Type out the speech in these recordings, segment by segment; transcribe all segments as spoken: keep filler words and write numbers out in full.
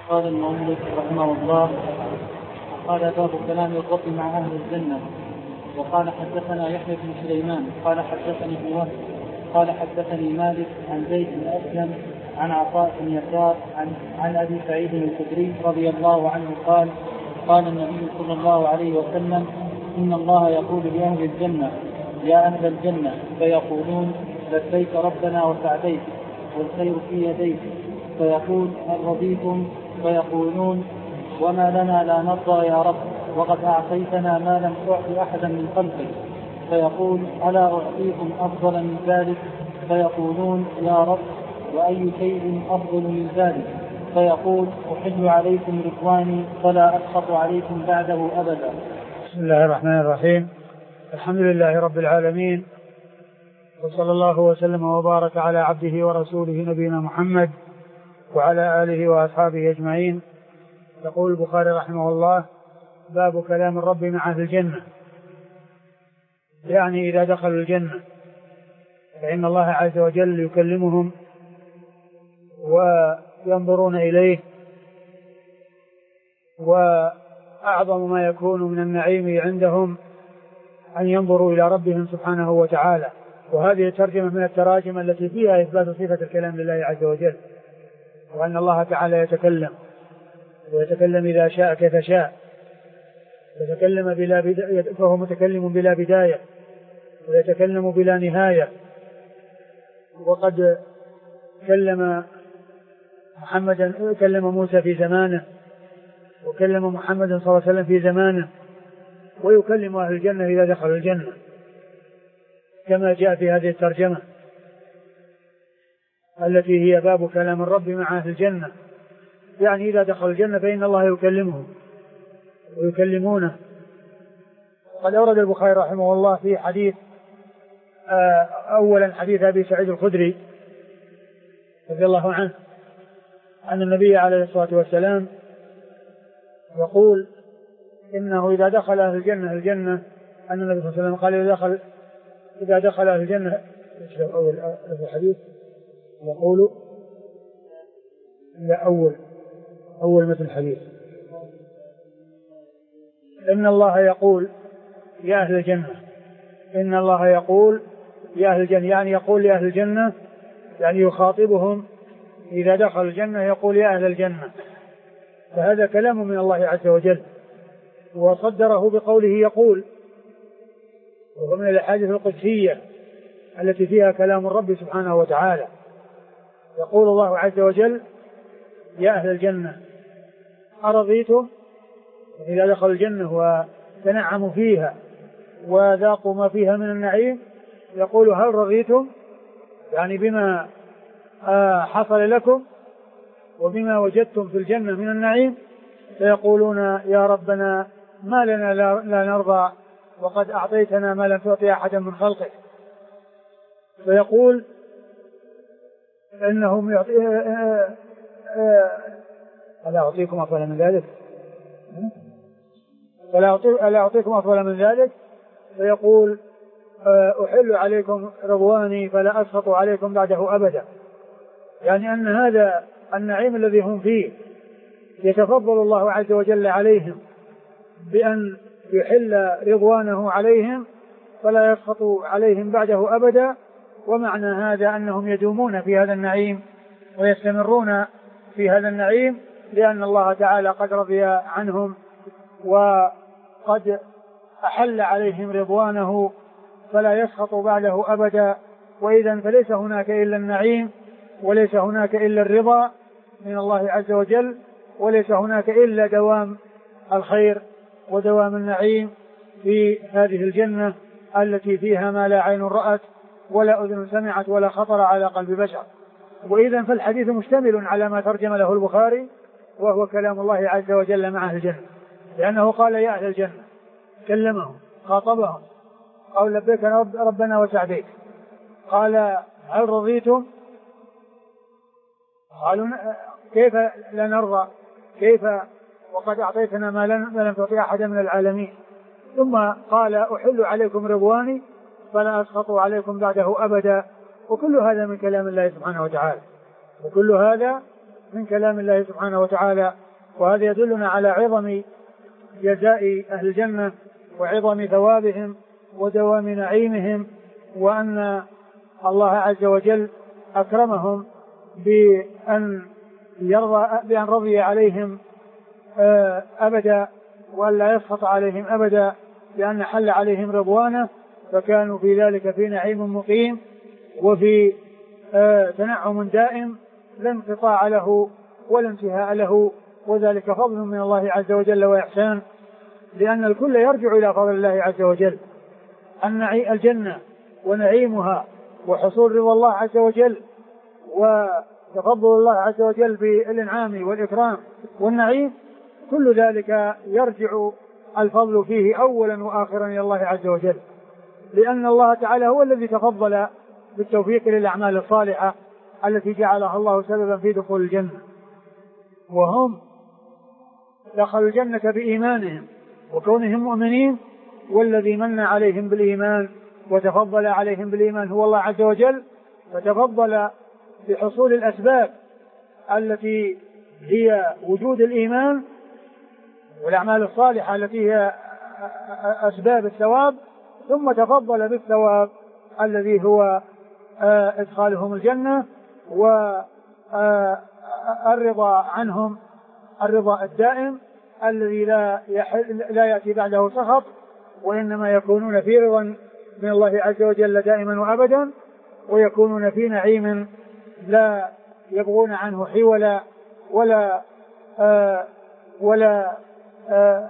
قال المؤلف رحمه الله: قال باب كلام الرب مع أهل الجنة. وقال حدثنا يحيى بن سليمان قال حدثني ابن وهب قال حدثني مالك عن زيد بن أسلم عن عطاء بن يسار عن, عن أبي سعيد الخدري رضي الله عنه قال: قال النبي صلى الله عليه وسلم: إن الله يقول لأهل الجنة: يا أهل الجنة، فيقولون: لبيك ربنا وسعديك والخير في يديك. فيقول: هل رضيتم؟ فيقولون: وما لنا لا نرضى يا رب، وقد أعطيتنا ما لم تعط أحدا من خلقك. فيقول: ألا أعطيكم أفضل من ذلك؟ فيقولون: يا رب، وأي شيء أفضل من ذلك؟ فيقول: أحل عليكم رضواني فلا أسخط عليكم بعده أبدا. بسم الله الرحمن الرحيم. الحمد لله رب العالمين، وصلى الله وسلم وبارك على عبده ورسوله نبينا محمد وعلى آله وأصحابه أجمعين. يقول البخاري رحمه الله: باب كلام الرب مع أهل الجنة، يعني إذا دخلوا الجنة فإن الله عز وجل يكلمهم وينظرون إليه، وأعظم ما يكون من النعيم عندهم أن ينظروا إلى ربهم سبحانه وتعالى. وهذه ترجمة من التراجم التي فيها إثبات صفة الكلام لله عز وجل، وأن الله تعالى يتكلم، ويتكلم إذا شاء كيف شاء، يتكلم بلا بداية، فهو متكلم بلا بداية، ويتكلم بلا نهاية. وقد كلم محمدا كلم موسى في زمانه، وكلم محمد صلى الله عليه وسلم في زمانه، ويكلم أهل الجنة إذا دخلوا الجنة كما جاء في هذه الترجمة التي هي باب كلام الرب مع أهل الجنة، يعني إذا دخلوا الجنة فإن الله يكلمهم ويكلمونه. قد أورد البخاري رحمه الله في حديث أولا حديث أبي سعيد الخدري رضي الله عنه أن النبي عليه الصلاة والسلام يقول إنه إذا دخل أهل الجنة الجنة أن النبي صلى الله عليه وسلم قال: إذا دخل إذا دخل أهل الجنة، أول الحديث يقول لا أول أول مثل الحديث: إن الله يقول يا أهل الجنة، إن الله يقول يا أهل الجنة، يعني يقول لأهل الجنة، يعني يخاطبهم إذا دخل الجنة يقول يا أهل الجنة. فهذا كلام من الله عز وجل، وصدره بقوله يقول، وهو من الأحاديث القدسية التي فيها كلام الرب سبحانه وتعالى. يقول الله عز وجل: يا أهل الجنة أرضيتم؟ إذا دخلوا الجنة وتنعموا فيها وذاقوا ما فيها من النعيم يقول: هل رضيتم؟ يعني بما حصل لكم وبما وجدتم في الجنة من النعيم. فيقولون: يا ربنا، ما لنا لا نرضى، وقد أعطيتنا ما لم تعطي أحدا من خلقك. فيقول إنهم يعطي ألا أعطيكم أفضل من ذلك ألا أعطيكم أفضل من ذلك فيقول: أحل عليكم رضواني فلا أسخط عليكم بعده أبدا. يعني أن هذا النعيم الذي هم فيه يتفضل الله عز وجل عليهم بأن يحل رضوانه عليهم فلا يسخط عليهم بعده أبدا. ومعنى هذا أنهم يدومون في هذا النعيم ويستمرون في هذا النعيم، لأن الله تعالى قد رضي عنهم وقد أحل عليهم رضوانه فلا يسخط بعده أبدا. وإذن فليس هناك إلا النعيم، وليس هناك إلا الرضا من الله عز وجل، وليس هناك إلا دوام الخير ودوام النعيم في هذه الجنة التي فيها ما لا عين رأت ولا أذن سمعت ولا خطر على قلب بشر. وإذن فالحديث مشتمل على ما ترجم له البخاري، وهو كلام الله عز وجل مع أهل الجنة، لأنه قال يا أهل الجنة، كلمهم خاطبهم، قال لبيك رب ربنا وسعديك. قال: هل رضيتم؟ قالوا: كيف لا نرضى، كيف وقد أعطيتنا ما لم تعطي أحدا من العالمين. ثم قال: أحل عليكم رضواني فلا أسخط عليكم بعده أبدا. وكل هذا من كلام الله سبحانه وتعالى، وكل هذا من كلام الله سبحانه وتعالى. وهذا يدلنا على عظم جزاء أهل الجنة وعظم ثوابهم ودوام نعيمهم، وأن الله عز وجل أكرمهم بأن يرضى بأن رضي عليهم أبدا وأن لا يسخط عليهم أبدا، لأن حل عليهم رضوانه، فكانوا في ذلك في نعيم مقيم وفي تنعم دائم لا انقطاع له ولا انتهاء له، وذلك فضل من الله عز وجل وإحسان، لأن الكل يرجع إلى فضل الله عز وجل. الجنة ونعيمها وحصول رضا الله عز وجل وتفضل الله عز وجل بالإنعام والإكرام والنعيم، كل ذلك يرجع الفضل فيه أولا وآخرا إلى الله عز وجل، لأن الله تعالى هو الذي تفضل بالتوفيق للأعمال الصالحة التي جعلها الله سببا في دخول الجنة. وهم دخلوا الجنة بإيمانهم وكونهم مؤمنين، والذي من عليهم بالإيمان وتفضل عليهم بالإيمان هو الله عز وجل، فتفضل بحصول الأسباب التي هي وجود الإيمان والأعمال الصالحة التي هي أسباب الثواب، ثم تفضل بالثواب الذي هو إدخالهم الجنة والرضا عنهم، الرضا الدائم الذي لا لا يأتي بعده سخط، وإنما يكونون في رضا من الله عز وجل دائما وأبدا، ويكونون في نعيم لا يبغون عنه حولا ولا آه ولا آه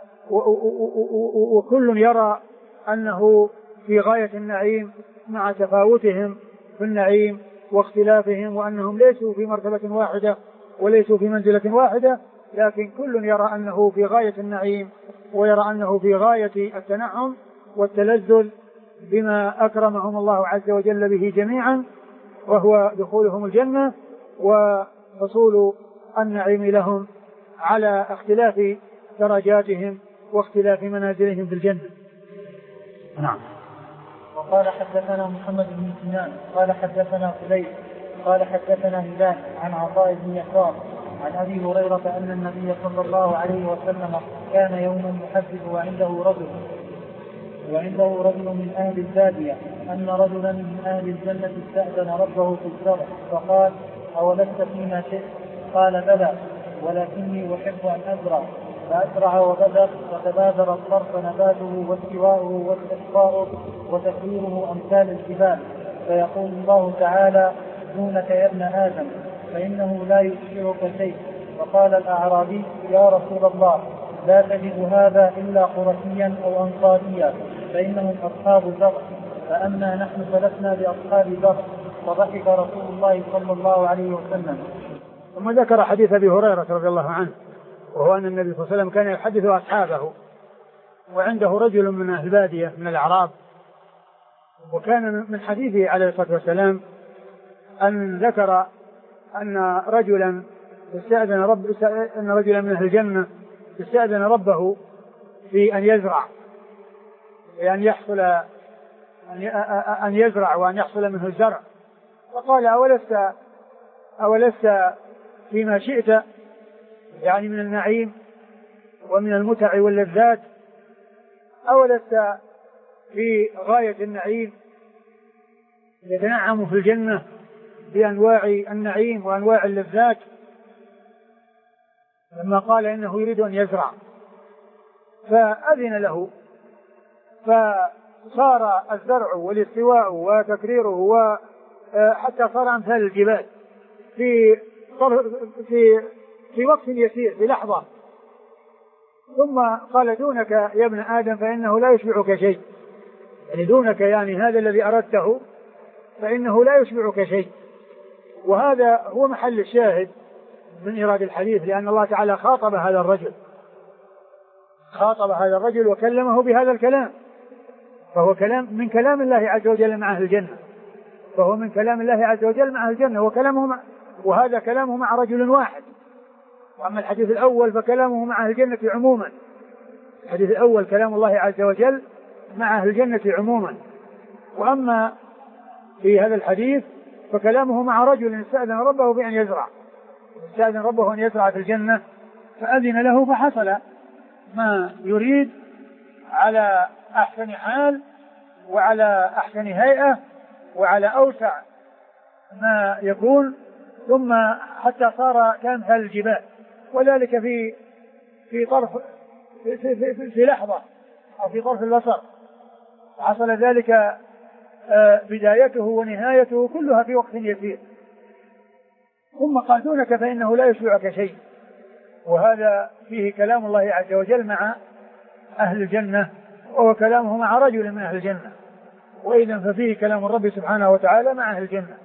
وكل يرى أنه في غاية النعيم مع تفاوتهم في النعيم واختلافهم، وأنهم ليسوا في مرتبة واحدة وليسوا في منزلة واحدة، لكن كل يرى أنه في غاية النعيم ويرى أنه في غاية التنعم والتلذذ بما أكرمهم الله عز وجل به جميعا، وهو دخولهم الجنة وحصول النعيم لهم على اختلاف درجاتهم واختلاف منازلهم في الجنة. نعم. وقال حدثنا محمد بن سنان قال حدثنا فليح قال حدثنا هلال عن عطاء بن يسار عن أبي هريرة أن النبي صلى الله عليه وسلم كان يوما يحدث وعنده رجل وعنده رجل من أهل البادية أن رجلا من أهل الجنة استأذن ربه في الزرع فقال: أولست فيما شئت؟ قال: بلى، ولكني أحب أن أزرع. فأسرع وبدر وتبادر الصرف نباته واستواؤه واستسقاؤه وتكويره أمثال الجبال، فيقول الله تعالى: دونك يا ابن آدم فإنه لا يشبعك شيء. فقال الأعرابي: يا رسول الله، لا تجد هذا إلا قرشيا أو أنصاريا فإنهم أصحاب ذر، فأما نحن فلسنا بأصحاب ذر. فضحك رسول الله صلى الله عليه وسلم. ثم ذكر حديث أبي هريرة رضي الله عنه، وهو أن النبي صلى الله عليه وسلم كان يحدث أصحابه وعنده رجل من أهل البادية من الأعراب، وكان من حديثه عليه الصلاة والسلام أن ذكر أن رجلا استأذن رب أن رجلا من أهل الجنة استأذن ربه في أن يزرع، يعني يحصل أن يزرع وأن يحصل منه الزرع، فقال: أولست أولست فيما شئت، يعني من النعيم ومن المتع واللذات، أولست في غاية النعيم يتنعم في الجنة بأنواع النعيم وأنواع اللذات؟ لما قال إنه يريد أن يزرع فأذن له، فصار الزرع والاستواء وتكريره وحتى صار أمثال الجبال في في في وقت يسير، في لحظة. ثم قال: دونك يا ابن آدم فإنه لا يشبعك شيء، يعني دونك يعني هذا الذي أردته فإنه لا يشبعك شيء. وهذا هو محل الشاهد من إيراد الحديث، لأن الله تعالى خاطب هذا الرجل خاطب هذا الرجل وكلمه بهذا الكلام، فهو كلام من كلام الله عز وجل مع أهل الجنة فهو من كلام الله عز وجل مع أهل الجنة وكلامه مع وهذا كلامه مع رجل واحد. وأما الحديث الأول فكلامه مع أهل الجنة عموما. الحديث الأول كلام الله عز وجل مع أهل الجنة عموما، وأما في هذا الحديث فكلامه مع رجل استأذن ربه بأن يزرع، استأذن ربه أن يزرع في الجنة فأذن له فحصل ما يريد على أحسن حال وعلى أحسن هيئة وعلى أوسع ما يكون، ثم حتى صار كامثال الجبال، وذلك في في طرف في, في, في, في لحظة أو في طرف البصر. حصل ذلك بدايته ونهايته كلها في وقت يسير. ثم قال دونك فإنه لا يشبعك شيء. وهذا فيه كلام الله عز وجل مع أهل الجنة، وهو كلامه مع رجل من أهل الجنة، وإذا ففيه كلام الرب سبحانه وتعالى مع أهل الجنة.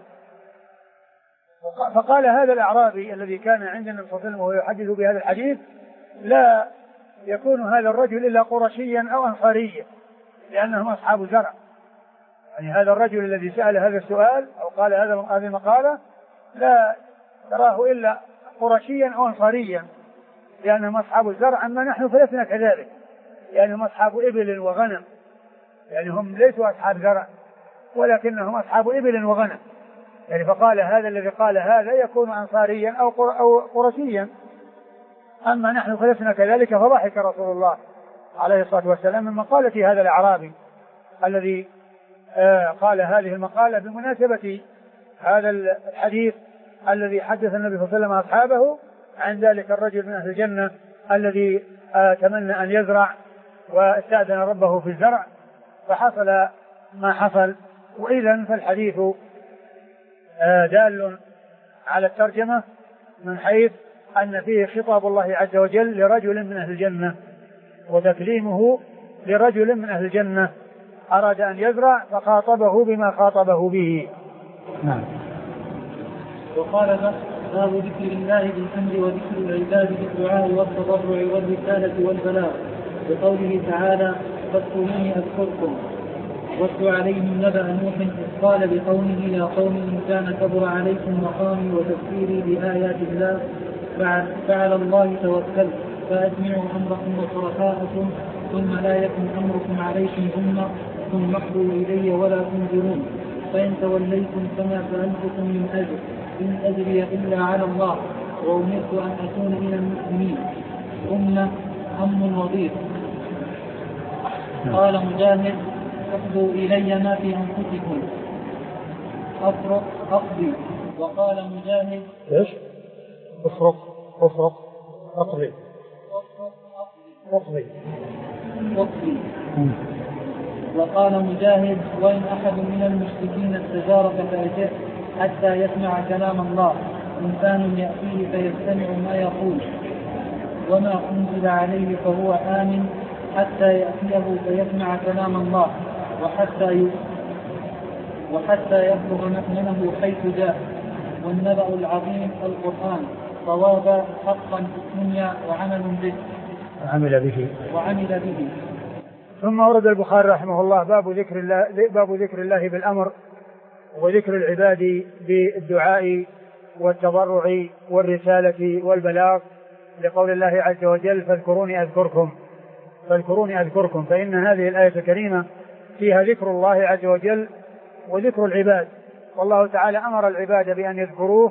فقال هذا الأعرابي الذي كان عند النبي صلى الله عليه وسلم وهو يحدث بهذا الحديث لا يكون هذا الرجل إلا قرشيا أو أنصاريا لأنهم أصحاب زرع. يعني هذا الرجل الذي سأل هذا السؤال أو قال هذه المقالة لا تراه إلا قرشيا أو أنصاريا لأنهم أصحاب الزرع، أما نحن فلسنا كذلك لأنهم أصحاب إبل وغنم، يعني هم ليسوا أصحاب زرع ولكنهم أصحاب إبل وغنم. يعني فقال هذا الذي قال هذا يكون أنصاريا أو أو قرشيا، أما نحن فلسنا كذلك. فضحك رسول الله عليه الصلاة والسلام من مقالة هذا الأعرابي الذي آه قال هذه المقالة بمناسبة هذا الحديث الذي حدث النبي صلى الله عليه وسلم أصحابه عن ذلك الرجل من أهل الجنة الذي آه تمنى أن يزرع واستأذن ربه في الزرع فحصل ما حصل. وإذن فالحديث آه دال على الترجمة من حيث أن فيه خطاب الله عز وجل لرجل من أهل الجنة وتكليمه لرجل من أهل الجنة أراد أن يزرع فخاطبه بما خاطبه به. نعم. وقال باب ذكر الله بالحمد وذكر العباد بالدعاء والتضرع والرسالة والبلاغ بقوله تعالى فاذكروني أذكركم. واتل عليهم نبأ نوح إذ قال لقومه يا قوم إن كان كبر عليكم مقامي وتذكيري بآيات الله فعلى الله توكلت فأجمعوا أمركم وشركاءكم ثم لا يكن أمركم عليكم غمة ثم اقضوا إلي ولا تنذرون فإن توليتم فما سألتكم من أجر إن أجري إلا على الله وأمرت أن أكون من المسلمين. غمة أم وضيق. قال مجاهد اقضوا إلي ما في أنفسكم أفرق أقضي. وقال مجاهد إيش؟ أفرق أفرق أقضي أقضي أقضي. وقال مجاهد وإن أحد من المشركين استجارك فأجره حتى يسمع كلام الله إنسان يأتيه فيستمع ما يقول وما أنزل عليه فهو آمن حتى يأتيه فيسمع كلام الله وحتى ي... وحتى يبلغ مأمنه حيث جاء. والنبأ العظيم القرآن صوابا حقا في الدنيا وعمل به وعمل به وعمل به. ثم ورد البخاري رحمه الله باب ذكر الله باب ذكر الله بالأمر وذكر العباد بالدعاء والتضرع والرسالة والبلاغ لقول الله عز وجل فاذكروني أذكركم فاذكروني أذكركم. فإن هذه الآية الكريمة فيها ذكر الله عز وجل وذكر العباد، والله تعالى أمر العباد بأن يذكروه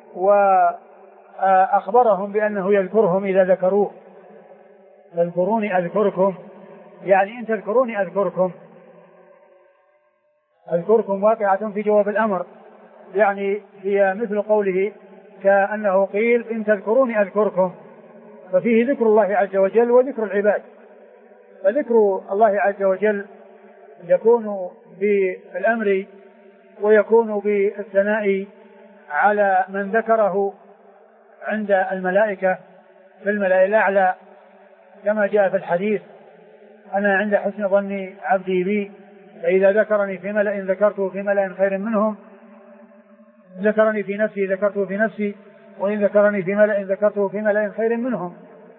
وأخبرهم بأنه يذكرهم إذا ذكروه. فاذكروني أذكركم يعني إن تذكروني أذكركم. أذكركم واقعة في جواب الأمر، يعني هي مثل قوله كأنه قيل إن تذكروني أذكركم، ففيه ذكر الله عز وجل وذكر العباد. فذكر الله عز وجل يكون بالأمر ويكون بالثناء على من ذكره عند الملائكة في الملأ الأعلى كما جاء في الحديث أنا عند حسن ظن عبدي بي فإذا ذكرني في ملأ ذكرته في ملأ خير منهم ذكرني في نفسي ذكرته في نفسي وإن ذكرني في ملأ ذكرته في ملأ خير منهم.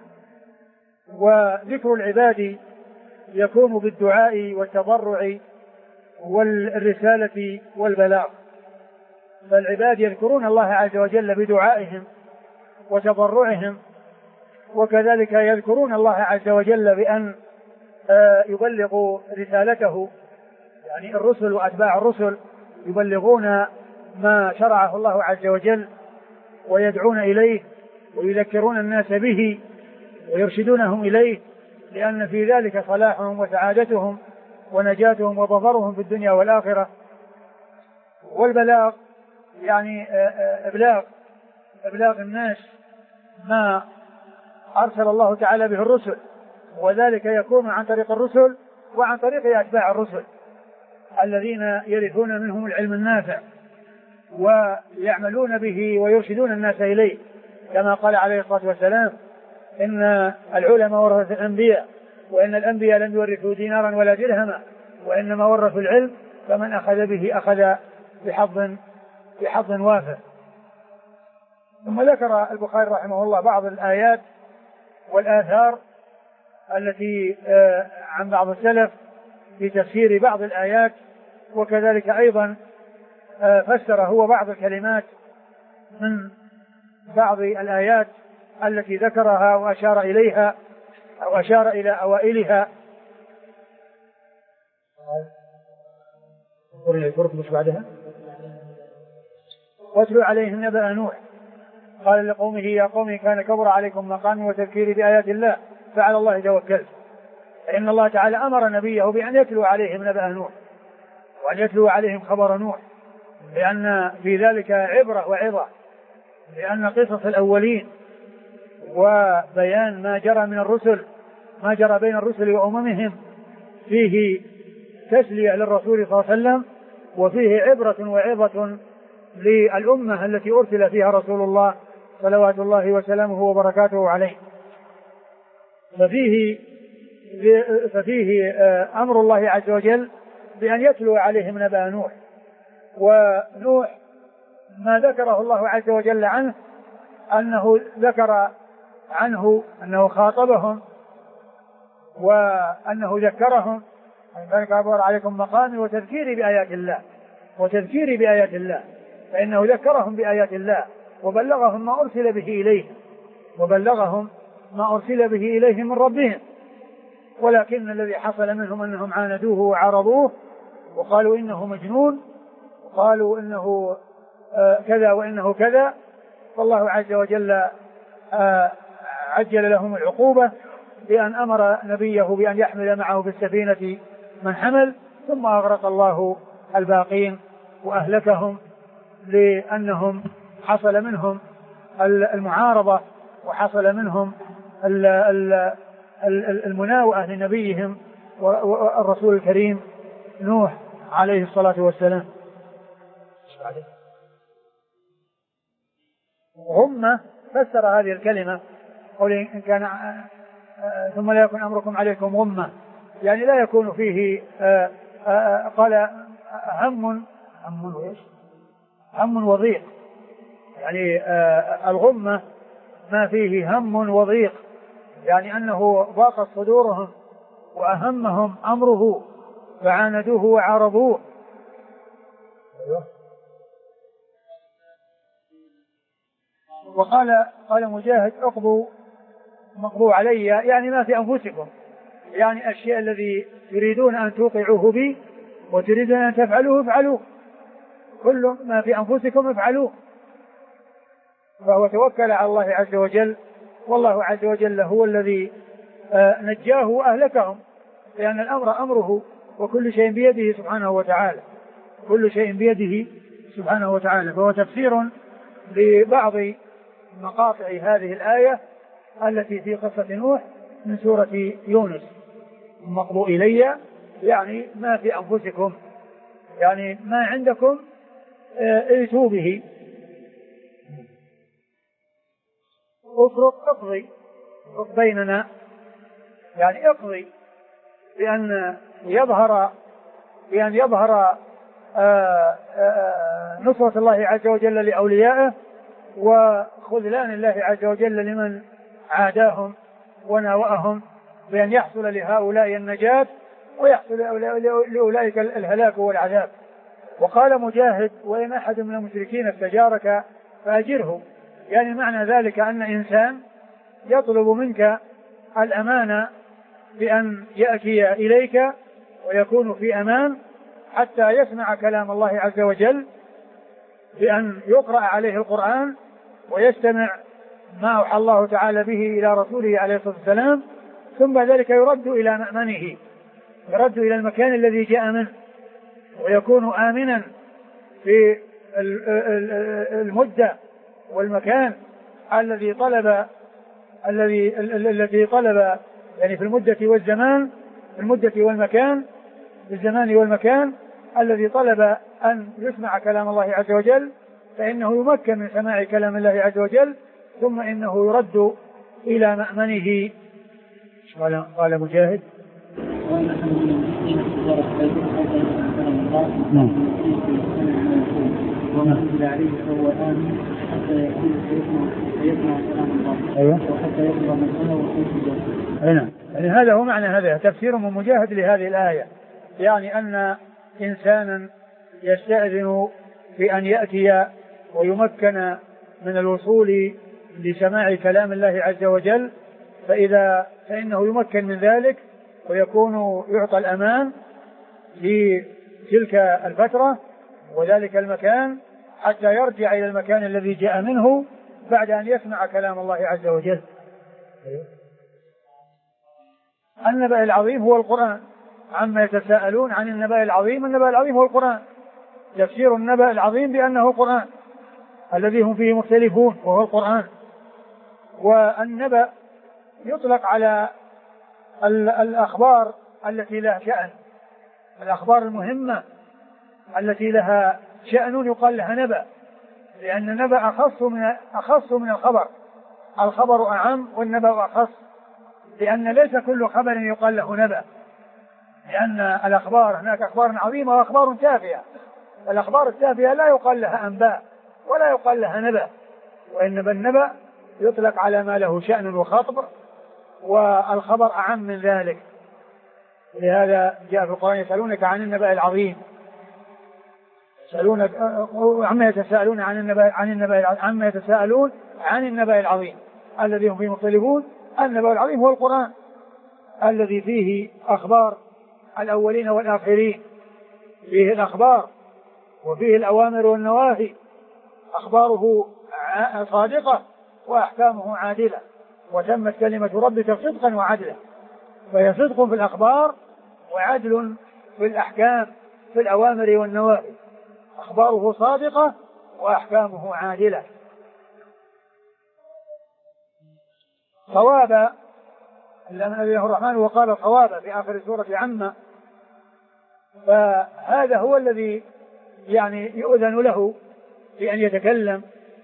وذكر العباد يكون بالدعاء والتضرع والرسالة والبلاغ. فالعباد يذكرون الله عز وجل بدعائهم وتضرعهم، وكذلك يذكرون الله عز وجل بأن يبلغوا رسالته، يعني الرسل وأتباع الرسل يبلغون ما شرعه الله عز وجل ويدعون إليه ويذكرون الناس به ويرشدونهم إليه، لأن في ذلك صلاحهم وسعادتهم ونجاتهم وظفرهم في الدنيا والآخرة. والبلاغ يعني إبلاغ إبلاغ الناس ما أرسل الله تعالى به الرسل، وذلك يكون عن طريق الرسل وعن طريق أتباع الرسل الذين يرثون منهم العلم النافع ويعملون به ويرشدون الناس إليه، كما قال عليه الصلاة والسلام: إن العلماء ورثة الأنبياء، وإن الأنبياء لم يورثوا دينارا ولا درهما، وإنما ورثوا العلم، فمن أخذ به أخذ بحظ بحظ وافر. ثم ذكر البخاري رحمه الله بعض الآيات والآثار التي عن بعض السلف في تفسير بعض الآيات، وكذلك أيضا فسر هو بعض الكلمات من بعض الآيات التي ذكرها وأشار إليها أو أشار إلى أوائلها. واتلو عليهم نبأ نوح قال لقومه يا قوم كان كبر عليكم مقامي وتذكيري بآيات الله فعلى الله توكلت. فإن الله تعالى أمر نبيه بأن يتلو عليهم نبأ نوح وأن يتلو عليهم خبر نوح، لأن في ذلك عبرة وعظة، لأن قصص الأولين وبيان ما جرى من الرسل ما جرى بين الرسل وأممهم فيه تسلية للرسول صلى الله عليه وسلم، وفيه عبرة وعظة للأمة التي أرسل فيها رسول الله صلوات الله وسلامه وبركاته عليه. ففيه, ففيه أمر الله عز وجل بأن يتلو عليهم نبأ نوح. ونوح ما ذكره الله عز وجل عنه أنه ذكر عنه أنه خاطبهم وأنه ذكرهم ذلك عبر عليكم مقامي وتذكيري بآيات الله وتذكيري بآيات الله، فإنه ذكرهم بآيات الله وبلغهم ما أرسل به إليهم وبلغهم ما أرسل به إليهم من ربهم، ولكن الذي حصل منهم أنهم عاندوه وعرضوه وقالوا إنه مجنون وقالوا إنه آه كذا وإنه كذا، فالله عز وجل آه عجل لهم العقوبة بأن أمر نبيه بأن يحمل معه في السفينة من حمل، ثم أغرق الله الباقين وأهلكهم، لأنهم حصل منهم المعارضة وحصل منهم المناوئة لنبيهم والرسول الكريم نوح عليه الصلاة والسلام. غمة فسر هذه الكلمة قول إن كان ثم لا يكون أمركم عليكم غمة، يعني لا يكون فيه آآ آآ قال هم هم وإيش هم وضيق، يعني الغمة ما فيه هم وضيق، يعني أنه ضاقت صدورهم وأهمهم أمره فعاندوه وعارضوه. وقال قال مجاهد اقضوا مقضوا علي، يعني ما في أنفسكم، يعني الشيء الذي تريدون أن توقعوه بي وتريدون أن تفعلوه افعلوه، كل ما في أنفسكم افعلوه. فهو توكل على الله عز وجل، والله عز وجل هو الذي نجاه وأهلكهم، لأن الأمر أمره وكل شيء بيده سبحانه وتعالى، كل شيء بيده سبحانه وتعالى. فهو تفسير لبعض مقاطع هذه الآية التي في قصة نوح من سورة يونس: مقضوا إلي يعني ما في أنفسكم، يعني ما عندكم ائتوا به. افرق اقضي افرق بيننا، يعني اقضي بأن يظهر بأن يظهر آآ آآ نصرة الله عز وجل لأوليائه وخذلان الله عز وجل لمن عاداهم وناوأهم، بأن يحصل لهؤلاء النجاة ويحصل لأولئك الهلاك والعذاب. وقال مجاهد: وإن أحد من المشركين استجارك فأجره، يعني معنى ذلك أن إنسان يطلب منك الأمانة بأن يأتي إليك ويكون في أمان حتى يسمع كلام الله عز وجل، بأن يقرأ عليه القرآن ويستمع ما أوحى الله تعالى به إلى رسوله عليه الصلاة والسلام، ثم ذلك يرد إلى مأمنه، يرد إلى المكان الذي جاء منه، ويكون آمنا في المدة والمكان الذي طلب الذي الذي طلب يعني في المدة والزمان، في المدة والمكان، في الزمان والمكان الذي طلب أن يسمع كلام الله عز وجل، فإنه يمكن من سماع كلام الله عز وجل، ثم إنه يرد إلى مأمنه. قال قال مجاهد وما أنزل عليه فهو آمن حتى يكون سيسمع كلام الله. أيوة. وحتى يقرأ مسألة ويكون نعم. يعني هذا هو معنى هذا تفسير من مجاهد لهذه الآية، يعني أن إنسانا يستأذن في أن يأتي ويمكن من الوصول لسماع كلام الله عز وجل، فإذا فإنه يمكن من ذلك ويكون يعطى الأمان في تلك الفترة وذلك المكان حتى يرجع إلى المكان الذي جاء منه بعد أن يسمع كلام الله عز وجل. النبأ العظيم هو القرآن، عما يتساءلون عن النبأ العظيم. النبأ العظيم هو القرآن، تفسير النبأ العظيم بأنه القرآن الذي هم فيه مختلفون وهو القرآن. والنبأ يطلق على الأخبار التي لها شأن، الأخبار المهمة التي لها شأن يقال لها نبأ، لأن النبأ أخص من أخص من الخبر، الخبر أعم والنبأ أخص، لأن ليس كل خبر يقال له نبأ، لأن الأخبار هناك أخبار عظيمة وأخبار تافهة، الأخبار التافهة لا يقال لها أنباء ولا يقال لها نبأ، وإنما النبأ يطلق على ما له شأن وخطب، والخبر أعم من ذلك. لهذا جاء في القرآن يسألونك عن النبأ العظيم، يسألونك عما يتساءلون عن النبأ عن النبأ عما يتساءلون عن النبأ العظيم الذي هم فيه مختلفون. النبأ العظيم هو القرآن الذي فيه أخبار الأولين والآخرين، فيه الأخبار وفيه الأوامر والنواهي، أخباره صادقة وأحكامه عادلة، وتمت كلمة ربك صدقا وعدلا، فهي صدق في الأخبار وعدل في الأحكام في الأوامر والنواهي، أخباره صادقة وأحكامه عادلة. صوابا لمن أذنه الرحمن وقال صوابا في آخر سورة عمّ، فهذا هو الذي يعني يؤذن له في أن يتكلم.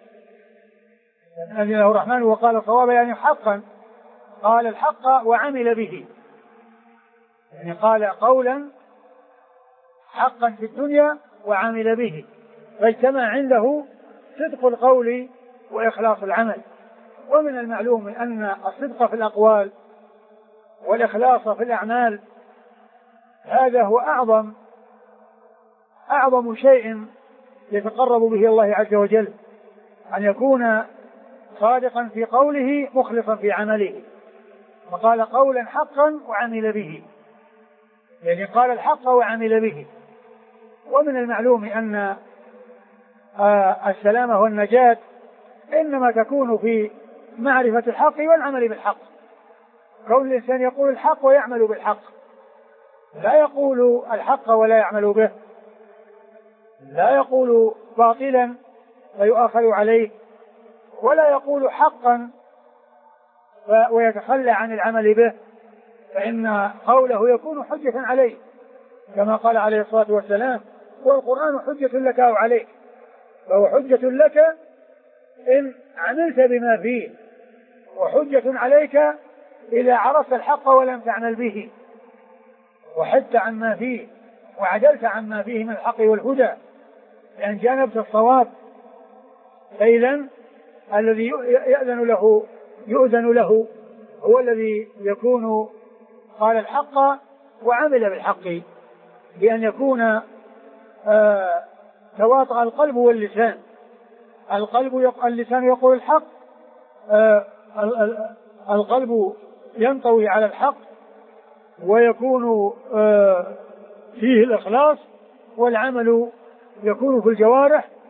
أذنه الرحمن وقال صوابا يعني حقا، قال الحق وعمل به، يعني قال قولا حقا في الدنيا وعمل به، فاجتمع عنده صدق القول وإخلاص العمل. ومن المعلوم أن الصدق في الأقوال والإخلاص في الأعمال هذا هو أعظم أعظم شيء يتقرب به الله عز وجل، أن يكون صادقا في قوله مخلصا في عمله. وقال قولا حقا وعمل به، يعني قال الحق وعمل به. ومن المعلوم أن السلامة والنجاة إنما تكون في معرفة الحق والعمل بالحق. كون الإنسان يقول الحق ويعمل بالحق، لا يقول الحق ولا يعمل به، لا يقول باطلا فيؤاخذ عليه، ولا يقول حقا ويتخلى عن العمل به، فإن قوله يكون حجة عليه، كما قال عليه الصلاة والسلام: والقرآن حجة لك أو عليك، فهو حجة لك إن عملت بما فيه، وحجة عليك إذا عرفت الحق ولم تعمل به، وحدت عما فيه وعدلت عما فيه من الحق والهدى، لأن جانبت الصواب. فإذا الذي يؤذن له يؤذن له هو الذي يكون قال الحق وعمل بالحق، بأن يكون آه تواطأ القلب واللسان. القلب يق... اللسان يقول الحق، آه القلب ينطوي على الحق ويكون آه فيه الإخلاص، والعمل يكون في الجوارح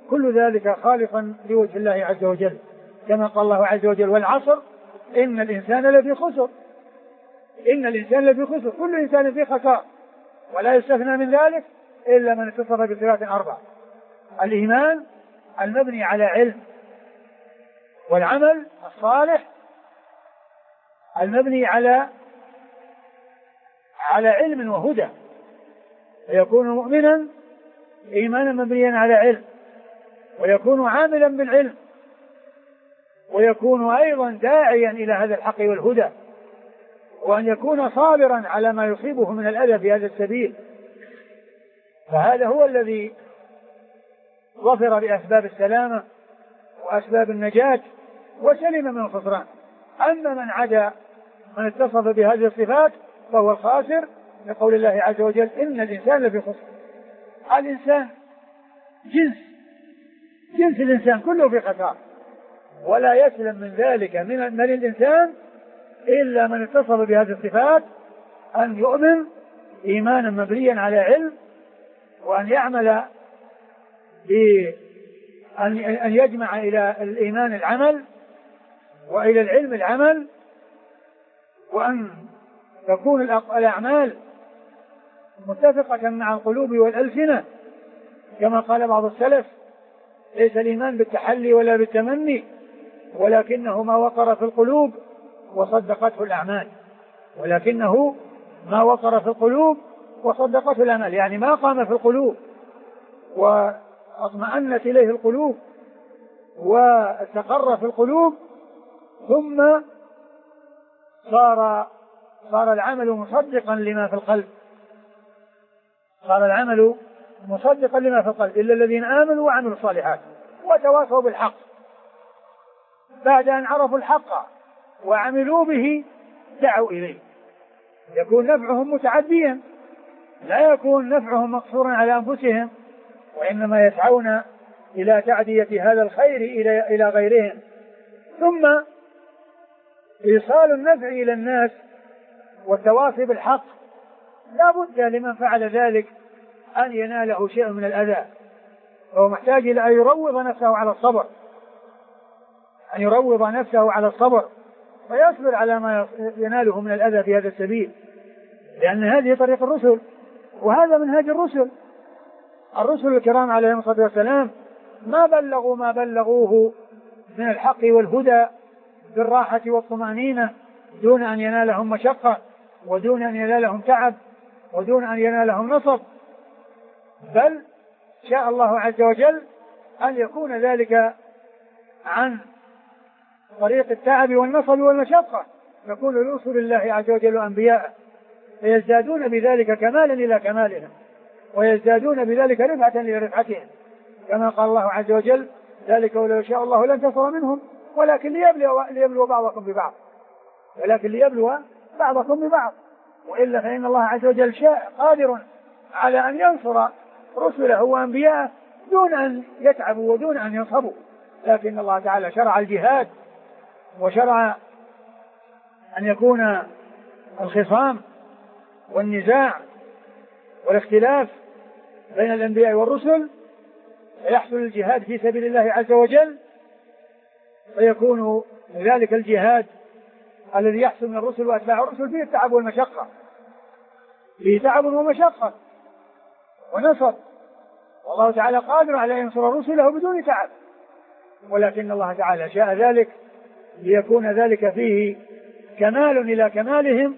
كل ذلك خالصا لوجه الله عز وجل، كما قال الله عز وجل: والعصر إن الإنسان لفي خسر. إن الإنسان لفي خسر، كل إنسان في خسار، ولا يستثنى من ذلك إلا من اتصف بصفات أربع: الإيمان المبني على علم، والعمل الصالح المبني على على علم وهدى، فيكون مؤمنا إيمانا مبنيا على علم، ويكون عاملا بالعلم، ويكون أيضا داعيا إلى هذا الحق والهدى، وأن يكون صابرا على ما يصيبه من الأذى في هذا السبيل. فهذا هو الذي ظفر بأسباب السلامة وأسباب النجاة وسلم من الخسران. أما من عدا من اتصف بهذه الصفات فهو الخاسر، لقول الله عز وجل: إن الإنسان لفي خسر. الإنسان جنس جنس الإنسان كله في خسار، ولا يسلم من ذلك من, من الإنسان إلا من اتصف بهذه الصفات: أن يؤمن إيمانا مبنيا على علم، وأن يعمل بأن يجمع إلى الإيمان العمل، وإلى العلم العمل، وأن تكون الأعمال متفقة مع القلوب والألسنة، كما قال بعض السلف: ليس الإيمان بالتحلي ولا بالتمني، ولكنه ما وقر في القلوب وصدقته الأعمال. ولكنه ما وقر في القلوب وصدقته الأعمال، يعني ما قام في القلوب واطمأنت إليه القلوب واستقر في القلوب، ثم صار صار العمل مصدقا لما في القلب صار العمل مصدقا لما في القلب إلا الذين آمنوا وعملوا الصالحات وتواصوا بالحق. بعد أن عرفوا الحق وعملوا به دعوا إليه، يكون نفعهم متعديا، لا يكون نفعهم مقصورا على أنفسهم، وإنما يسعون إلى تعدية هذا الخير إلى إلى غيرهم. ثم إيصال النفع إلى الناس والتواصي بالحق، لا بد لمن فعل ذلك أن يناله شيء من الأذى، وهو محتاج إلى أن يروض نفسه على الصبر أن يروض نفسه على الصبر فيصبر على ما يناله من الأذى في هذا السبيل، لأن هذه طريق الرسل، وهذا منهاج الرسل. الرسل الكرام عليهم الصلاة والسلام ما بلغوا ما بلغوه من الحق والهدى بالراحة والطمأنينة، دون أن ينالهم مشقة، ودون أن ينالهم تعب، ودون أن ينالهم نصب، بل شاء الله عز وجل أن يكون ذلك عن طريق التعب والنصب والمشقة، يكون رسل الله عز وجل أنبياء، فيزدادون بذلك كمالا إلى كمالهم، ويزدادون بذلك رفعة لرفعتهم، كما قال الله عز وجل: ذلك ولو شاء الله لانتصر منهم ولكن ليبلو, ليبلو بعضكم ببعض ولكن ليبلو بعضكم ببعض وإلا فإن الله عز وجل شاء قادر على أن ينصر رسله وأنبياءه دون أن يتعبوا ودون أن ينصبوا، لكن الله تعالى شرع الجهاد، وشرع أن يكون الخصام والنزاع والاختلاف بين الأنبياء والرسل، فيحصل الجهاد في سبيل الله عز وجل، فيكون ذلك الجهاد الذي يحصل من الرسل وأتباع الرسل فيه التعب والمشقة، فيه تعب ومشقة ونصر، والله تعالى قادر على أن ينصر رسله بدون تعب، ولكن الله تعالى شاء ذلك ليكون ذلك فيه كمال إلى كمالهم،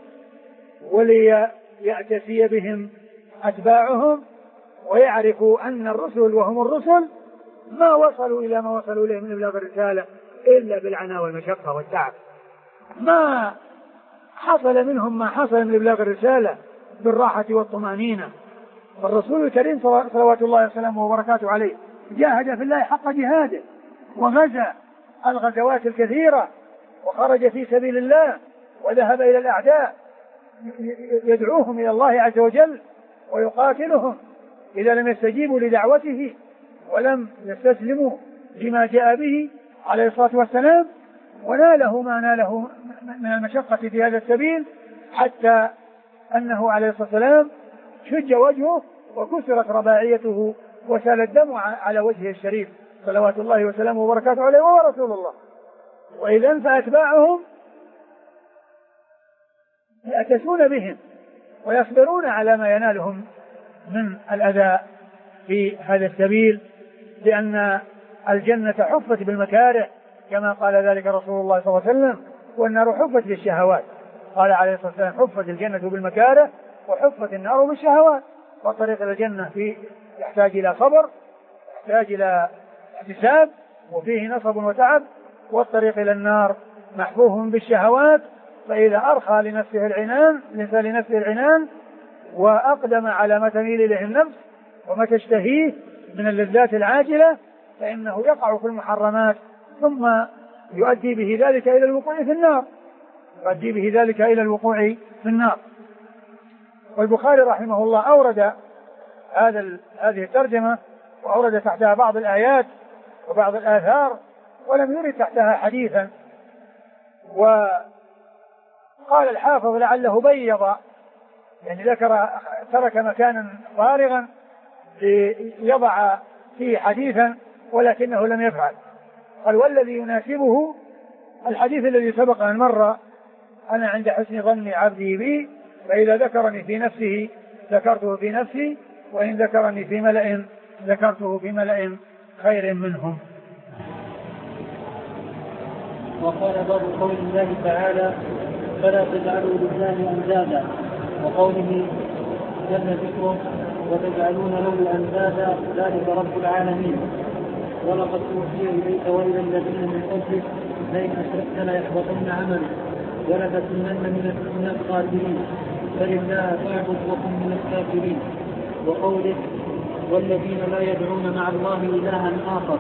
وليأتسي بهم أتباعهم ويعرفوا أن الرسل وهم الرسل ما وصلوا إلى ما وصلوا إليه من إبلاغ الرسالة إلا بالعناء والمشقة والتعب، ما حصل منهم ما حصل من إبلاغ الرسالة بالراحة والطمأنينة. فالرسول الكريم صلوات الله وسلامه وبركاته عليه جاهد في الله حق جهاده، وغزا الغزوات الكثيرة، وخرج في سبيل الله، وذهب إلى الأعداء يدعوهم إلى الله عز وجل ويقاتلهم إذا لم يستجيبوا لدعوته ولم يستسلموا لما جاء به عليه الصلاة والسلام، وناله ما ناله من المشقة في هذا السبيل، حتى أنه عليه الصلاة والسلام شج وجهه وكسرت رباعيته وسال الدم على وجهه الشريف صلوات الله وسلامه وبركاته عليه وهو رسول الله. وإذن فأتباعهم يأتسون بهم ويصبرون على ما ينالهم من الأذى في هذا السبيل، لأن الجنة حفت بالمكاره كما قال ذلك رسول الله صلى الله عليه وسلم، والنار حفت بالشهوات. قال عليه الصلاة والسلام حفت الجنة بالمكاره وحفت النار بالشهوات. والطريق إلى الجنة فيه يحتاج إلى صبر، يحتاج إلى احتساب وفيه نصب وتعب، والطريق إلى النار محفوف بالشهوات. فإذا أرخى لنفسه العنان لنفسه العنان وأقدم على ما تميل إليه النفس وما تشتهيه من اللذات العاجلة فإنه يقع في المحرمات، ثم يؤدي به ذلك إلى الوقوع في النار يؤدي به ذلك إلى الوقوع في النار. والبخاري رحمه الله أورد هذا هذه الترجمة وأورد تحتها بعض الآيات وبعض الآثار ولم يرد تحتها حديثا. وقال الحافظ لعله بيض، يعني ذكر ترك مكانا فارغا ليضع فيه حديثا ولكنه لم يفعل. قال والذي يناسبه الحديث الذي سبق أن مر: أنا عند حسن ظن عبدي بي، فإذا ذكرني في نفسه ذكرته في نفسي، وإن ذكرني في ملأ ذكرته في ملأ خير منهم. وقال باب قول الله تعالى: فلا تجعلوا لله أندادا، وقوله جل ذكره: وتجعلون له أندادا ذلك رب العالمين. ولقد أوحي إليك وإلى الذين من قبلك لئن أشركت ليحبطن عملك ولتكونن من الخاسرين فلله فاعبد وكن من الكافرين. وقوله: والذين لا يدعون مع الله إلها آخر.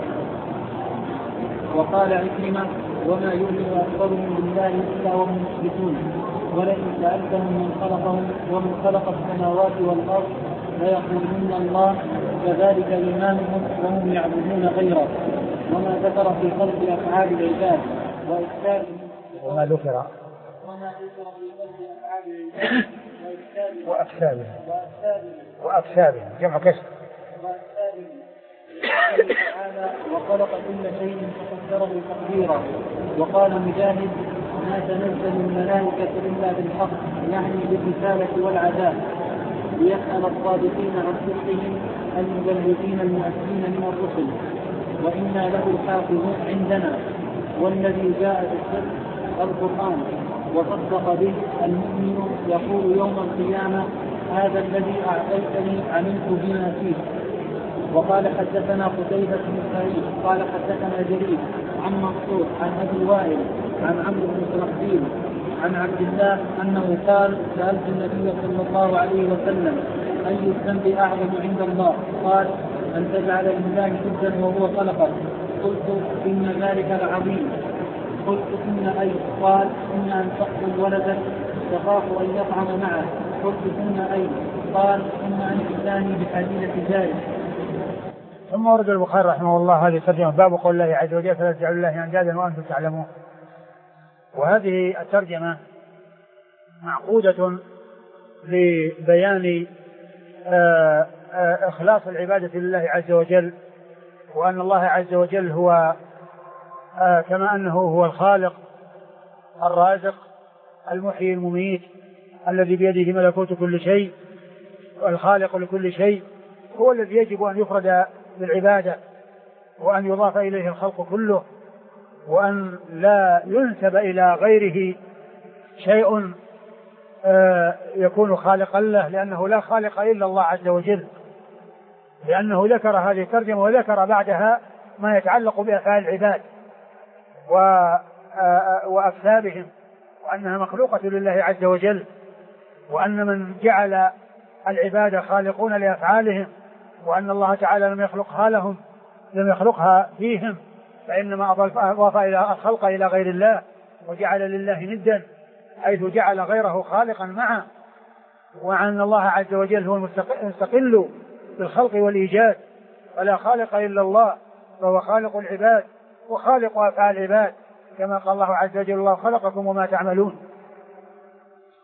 وقال عكرمة: وما يؤمن أكثرهم بالله إلا وهم مشركون ولئن سألتهم من خلقهم ومن خلق السماوات والأرض ليقولون الله كذلك إيمانهم وهم يعبدون غيره. وما ذكر في خلق أفعال العباد وإفسادهم وما ذكر وما ذكر في خلق أفعال العباد وأفسادهم وأفسادهم وأفسادهم جمع كسر وأفسادهم تعالى: وخلق كل شيء فقدره تقديرا. وقال مجاهد: ما تنزل الملائكة إلا بالحق، يعني بالرسالة والعذاب، ليسأل الصادقين عن صدقهم المبلغين المؤمنين من الرسل، وإنا له حافظون عندنا. والذي جاء بالصدق القرآن وصدق به المؤمن يقول يوم القيامة: هذا الذي أعطيتني عملت بما فيه. وقال حدثنا قتيبة بن سعيد قال حدثنا جرير عن منصور عن أبي وائل عن عمرو بن شرحبيل عن عبد الله أنه قال: سألت النبي صلى الله عليه وسلم: أي الذنب أعظم عند الله؟ قال: أن تجعل لله جدا وهو خلقك. قلت: إن ذلك لعظيم. قلت: إن أي؟ قال: إن أن تقتل ولدك تخاف أن يطعم معه. قلت: إن أي؟ قال: إن أن تزاني بحليلة جارك. ثم ورد البخاري رحمه الله هذه الترجمة: باب قول الله عز وجل: فلا تجعلوا لله أندادا وأنتم تعلمون. وهذه الترجمة معقودة لبيان آآ آآ إخلاص العبادة لله عز وجل، وأن الله عز وجل هو كما أنه هو الخالق الرازق المحيي المميت الذي بيده ملكوت كل شيء والخالق لكل شيء، هو الذي يجب أن يفرد بالعبادة وأن يضاف إليه الخلق كله، وأن لا ينسب إلى غيره شيء يكون خالقا له، لأنه لا خالق إلا الله عز وجل. لأنه ذكر هذه الترجمة وذكر بعدها ما يتعلق بأفعال العباد وأفسابهم، وأنها مخلوقة لله عز وجل، وأن من جعل العباد خالقون لأفعالهم، وأن الله تعالى لم يخلقها لهم لم يخلقها فيهم، فإنما أضاف إلى الخلق إلى غير الله وجعل لله ندا، حيث جعل غيره خالقا معه، وأن الله عز وجل هو المستقل بالخلق والإيجاد، ولا خالق إلا الله، فهو خالق العباد وخالق أفعال العباد، كما قال الله عز وجل: الله خلقكم وما تعملون.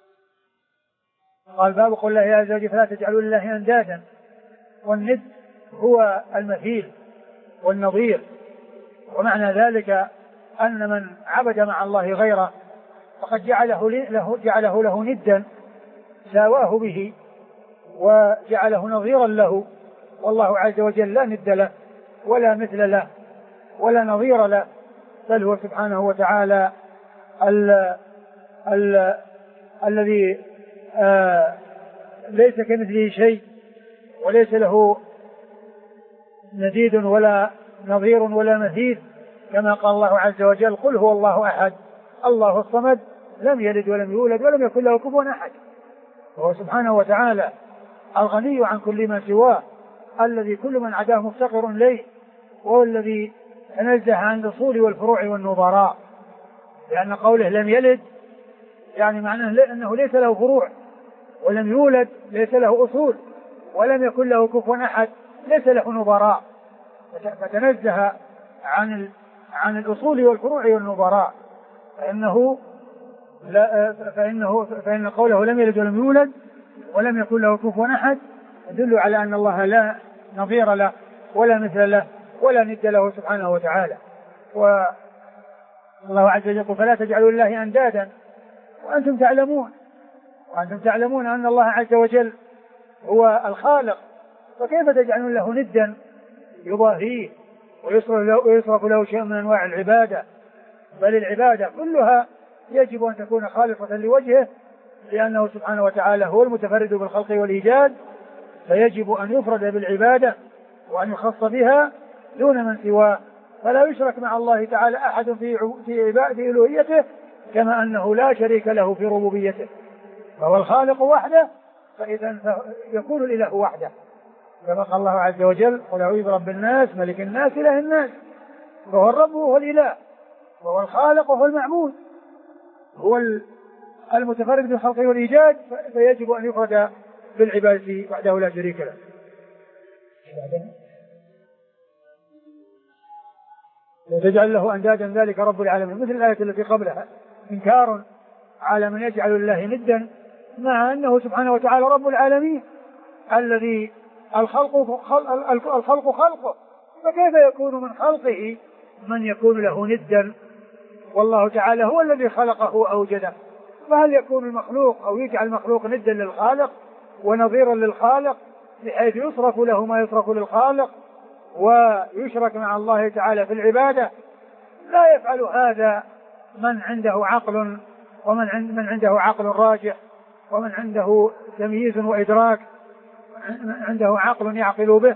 قال: باب قول الله عز وجل: فلا تجعلوا لله أندادا. والند هو المثيل والنظير. ومعنى ذلك أن من عبد مع الله غيره فقد جعله له, جعله له ندا ساواه به وجعله نظيرا له، والله عز وجل لا ند له ولا مثل له ولا نظير له، بل هو سبحانه وتعالى ال ال الذي آه ليس كمثله شيء وليس له نديد ولا نظير ولا مثيل، كما قال الله عز وجل: قل هو الله أحد الله الصمد لم يلد ولم يولد ولم يكن له كفوا أحد. وهو سبحانه وتعالى الغني عن كل ما سواه، الذي كل من عداه مفتقر إليه، وهو الذي تنزه عن الأصول والفروع والنظراء، لأن قوله لم يلد يعني معناه أنه ليس له فروع، ولم يولد ليس له أصول، ولم يكن له كفوا أحد ليس له نظراء، فتنزه عن عن الأصول والفروع والنظراء، فإنه لا فإنه فإن قوله لم يلد ولم يولد ولم يكن له كفوا أحد يدل على أن الله لا نظير له ولا مثل له ولا ند له سبحانه وتعالى. والله عز وجل يقول: فلا تجعلوا لله أندادا وأنتم تعلمون وأنتم تعلمون أن الله عز وجل هو الخالق، فكيف تجعلون له ندا يضاهيه ويصرف له شيء من أنواع العبادة؟ بل العبادة كلها يجب أن تكون خالصة لوجهه، لأنه سبحانه وتعالى هو المتفرد بالخلق والإيجاد، فيجب أن يفرد بالعبادة وأن يخص بها دون من سواه، فلا يشرك مع الله تعالى أحد في في عبادة ألوهيته، كما أنه لا شريك له في ربوبيته، فهو الخالق وحده، فإذا يكون الإله وحده، كما قال الله عز وجل: قل أعوذ برب الناس ملك الناس إله الناس. فهو الرب وهو الإله وهو الخالق وهو المعبود، هو المتفرد بالخلق والإيجاد، فيجب أن يفرد بالعبادة وحده لا شريك له. وتجعل له أندادا ذلك رب العالمين، مثل الآية التي قبلها، إنكار على من يجعل الله ندا، مع أنه سبحانه وتعالى رب العالمين الذي الخلق الخلق خلقه، فكيف يكون من خلقه من يكون له ندا؟ والله تعالى هو الذي خلقه وأوجده، فهل يكون المخلوق أو يجعل المخلوق ندا للخالق ونظيرا للخالق بحيث يصرف له ما يصرف للخالق ويشرك مع الله تعالى في العبادة؟ لا يفعل هذا من عنده عقل، ومن من عنده عقل راجح، ومن عنده تمييز وإدراك، عنده عقل يعقل به.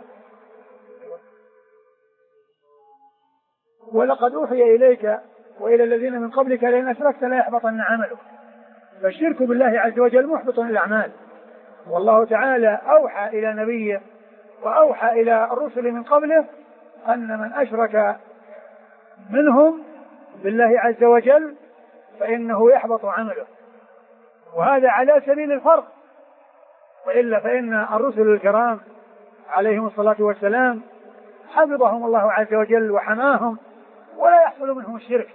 ولقد أوحي إليك وإلى الذين من قبلك لئن أشركت لا يحبطن عملك. فالشرك بالله عز وجل محبط للأعمال، والله تعالى أوحى إلى نبيه وأوحى إلى الرسل من قبله أن من أشرك منهم بالله عز وجل فإنه يحبط عمله، وهذا على سبيل الفرق، وإلا فإن الرسل الكرام عليهم الصلاة والسلام حفظهم الله عز وجل وحماهم ولا يحصل منهم الشرك،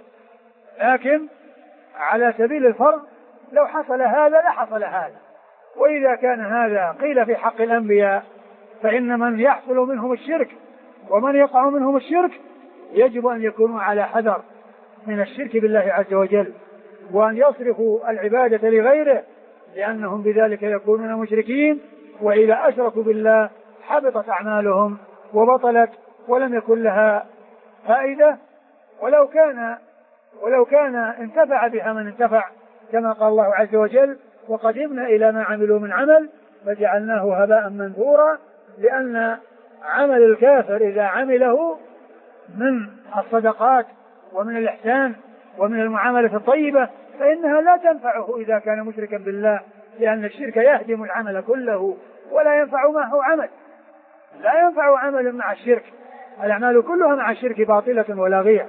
لكن على سبيل الفرق لو حصل هذا لحصل هذا. وإذا كان هذا قيل في حق الأنبياء، فإن من يحصل منهم الشرك ومن يقع منهم الشرك يجب أن يكونوا على حذر من الشرك بالله عز وجل، وأن يصرفوا العبادة لغيره، لأنهم بذلك يكونون مشركين، وإذا أشركوا بالله حبطت أعمالهم وبطلت ولم يكن لها فائدة، ولو كان ولو كان انتفع بها من انتفع، كما قال الله عز وجل: وقدمنا إلى ما عملوا من عمل فجعلناه هباء منثورا. لأن عمل الكافر إذا عمله من الصدقات ومن الإحسان ومن المعاملة الطيبة فإنها لا تنفعه إذا كان مشركا بالله، لأن الشرك يهدم العمل كله ولا ينفع معه عمل، لا ينفع عمل مع الشرك، الأعمال كلها مع الشرك باطلة ولاغية.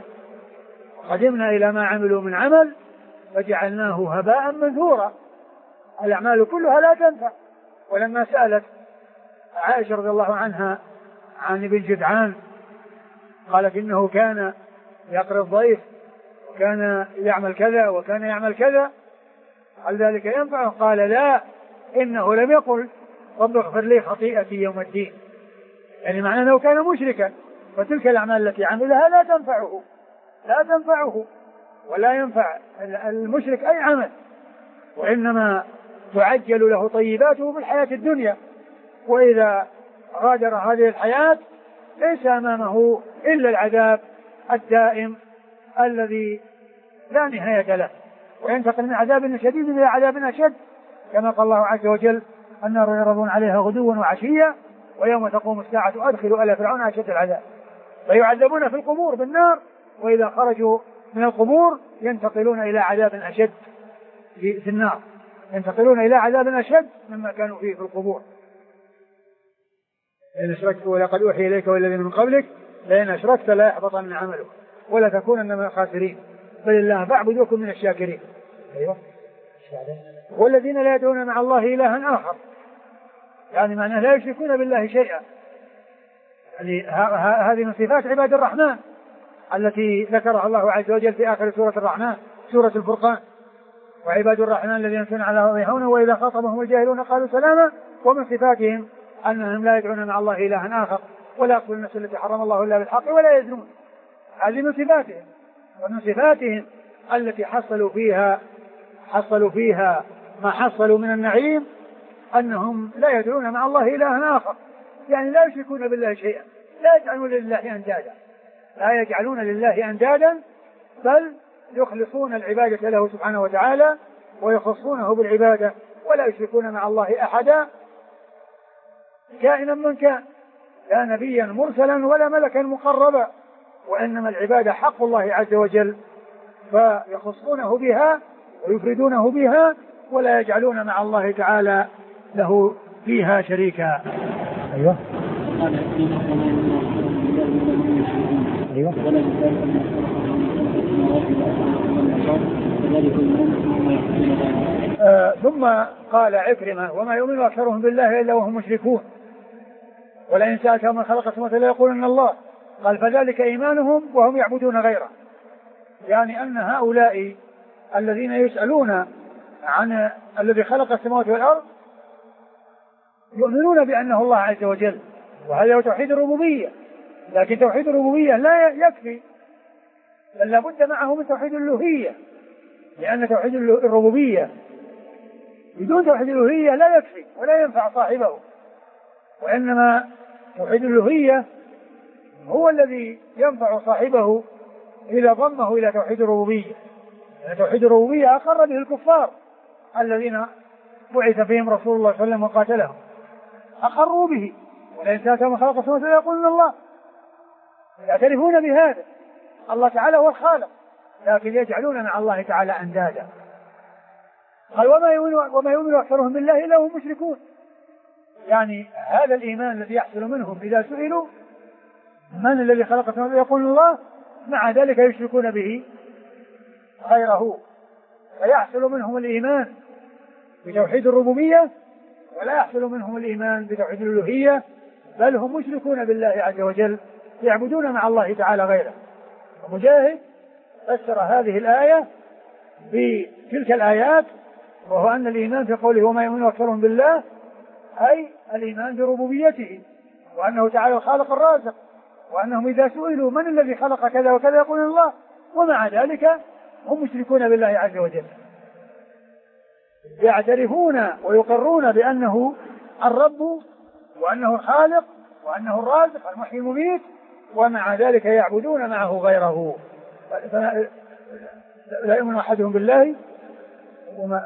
قدمنا إلى ما عملوا من عمل فجعلناه هباء منثورا، الأعمال كلها لا تنفع. ولما سألت عائشة رضي الله عنها عن ابن جدعان قالت إنه كان يقري الضيف وكان يعمل كذا وكان يعمل كذا، هل ذلك ينفع؟ قال: لا، إنه لم يقل رب اغفر لي خطيئتي يوم الدين، يعني معنى أنه كان مشركا، فتلك الأعمال التي عملها لا تنفعه لا تنفعه ولا ينفع المشرك أي عمل، وإنما تعجل له طيباته في الحياة الدنيا، وإذا غادر هذه الحياة ليس أمامه إلا العذاب الدائم الذي لا نهاية له، وينتقل من عذاب شديد إلى عذاب أشد، كما قال الله عز وجل: النار يعرضون عليها غدوا وعشيا ويوم تقوم الساعة أدخلوا آل فرعون أشد العذاب. فيعذبون في القبور بالنار، وإذا خرجوا من القبور ينتقلون إلى عذاب أشد في النار، ينتقلون إلى عذاب أشد مما كانوا فيه في القبور. إن أشركت ولقد أوحي إليك والذين من قبلك لئن أشركت لا يحبطن عملك ولا تكونن من الخاسرين بل الله فاعبد وكن من الشاكرين. أيوة. والذين لا يدعون مع الله إلها آخر، يعني معناه لا يشركون بالله شيئا. يعني هذه من صفات عباد الرحمن التي ذكرها الله عز وجل في آخر سورة الرحمن، سورة الفرقان: وعباد الرحمن الذين يمشون على الأرض هونا وإذا خاطبهم الجاهلون قالوا سلاما. ومن صفاتهم أنهم لا يدعون مع الله إلها آخر ولا يقتلون النفس التي حرم الله إلا بالحق ولا يزنون. هذه من صفاتهم. ومن صفاتهم التي حصلوا فيها حصلوا فيها ما حصلوا من النعيم أنهم لا يدعون مع الله إلها آخر، يعني لا يشركون بالله شيئا، لا يجعلون لله أندادا لا يجعلون لله أندادا بل يخلصون العبادة له سبحانه وتعالى ويخصونه بالعبادة، ولا يشركون مع الله أحدا كائنا من كان، لا نبيا مرسلا ولا ملكا مقربا، وإنما العبادة حق الله عز وجل فيخصونه بها ويفردونه بها ولا يجعلون مع الله تعالى له فيها شريكا. أيوة. أيوة. آه ثم قال عكرمة: وما يؤمن أكثرهم بالله إلا وهم مشركون ولئن سألتهم من خلق السماوات لا يقولن الله. قال: فذلك إيمانهم وهم يعبدون غيره، يعني أن هؤلاء الذين يسألون عن الذي خلق السماوات والأرض يؤمنون بأنه الله عز وجل، وهذا هو توحيد الربوبية. لكن توحيد الربوبية لا يكفي، بل لابد معه من توحيد الألوهية، لأن توحيد الربوبية بدون توحيد الألوهية لا يكفي ولا ينفع صاحبه، وإنما توحيد الألوهية هو الذي ينفع صاحبه إذا ضمه إلى توحيد الربوبية. يعني توحيد الربوبية أقر به الكفار الذين بعث فيهم رسول الله صلى الله عليه وسلم وقاتلهم، أقروا به: ولئن سألتهم من خلق السماوات لا يقولن الله. يعترفون بهذا، الله تعالى هو الخالق، لكن يجعلون مع الله تعالى أندادا. قال: وما يؤمن وما يؤمن أكثرهم بالله إلا هم مشركون، يعني هذا الإيمان الذي يحصل منهم إذا سئلوا من الذي خلق السماوات يقولون الله، مع ذلك يشركون به غيره، فيحصل منهم الإيمان بتوحيد الربوبية ولا يحصل منهم الإيمان بتوحيد الألوهية، بل هم مشركون بالله عز وجل يعبدون مع الله تعالى غيره. ومجاهد فسر هذه الآية بتلك الآيات، وهو أن الإيمان في قوله وما يؤمن أكثرهم بالله أي الإيمان بربوبيته، وأنه تعالى الخالق الرازق، وأنهم إذا سئلوا من الذي خلق كذا وكذا يقولون الله، ومع ذلك هم مشركون بالله عز وجل، يعترفون ويقرون بأنه الرب وأنه الخالق وأنه الرازق المحيي المميت، ومع ذلك يعبدون معه غيره. لا يؤمن أحدهم بالله وما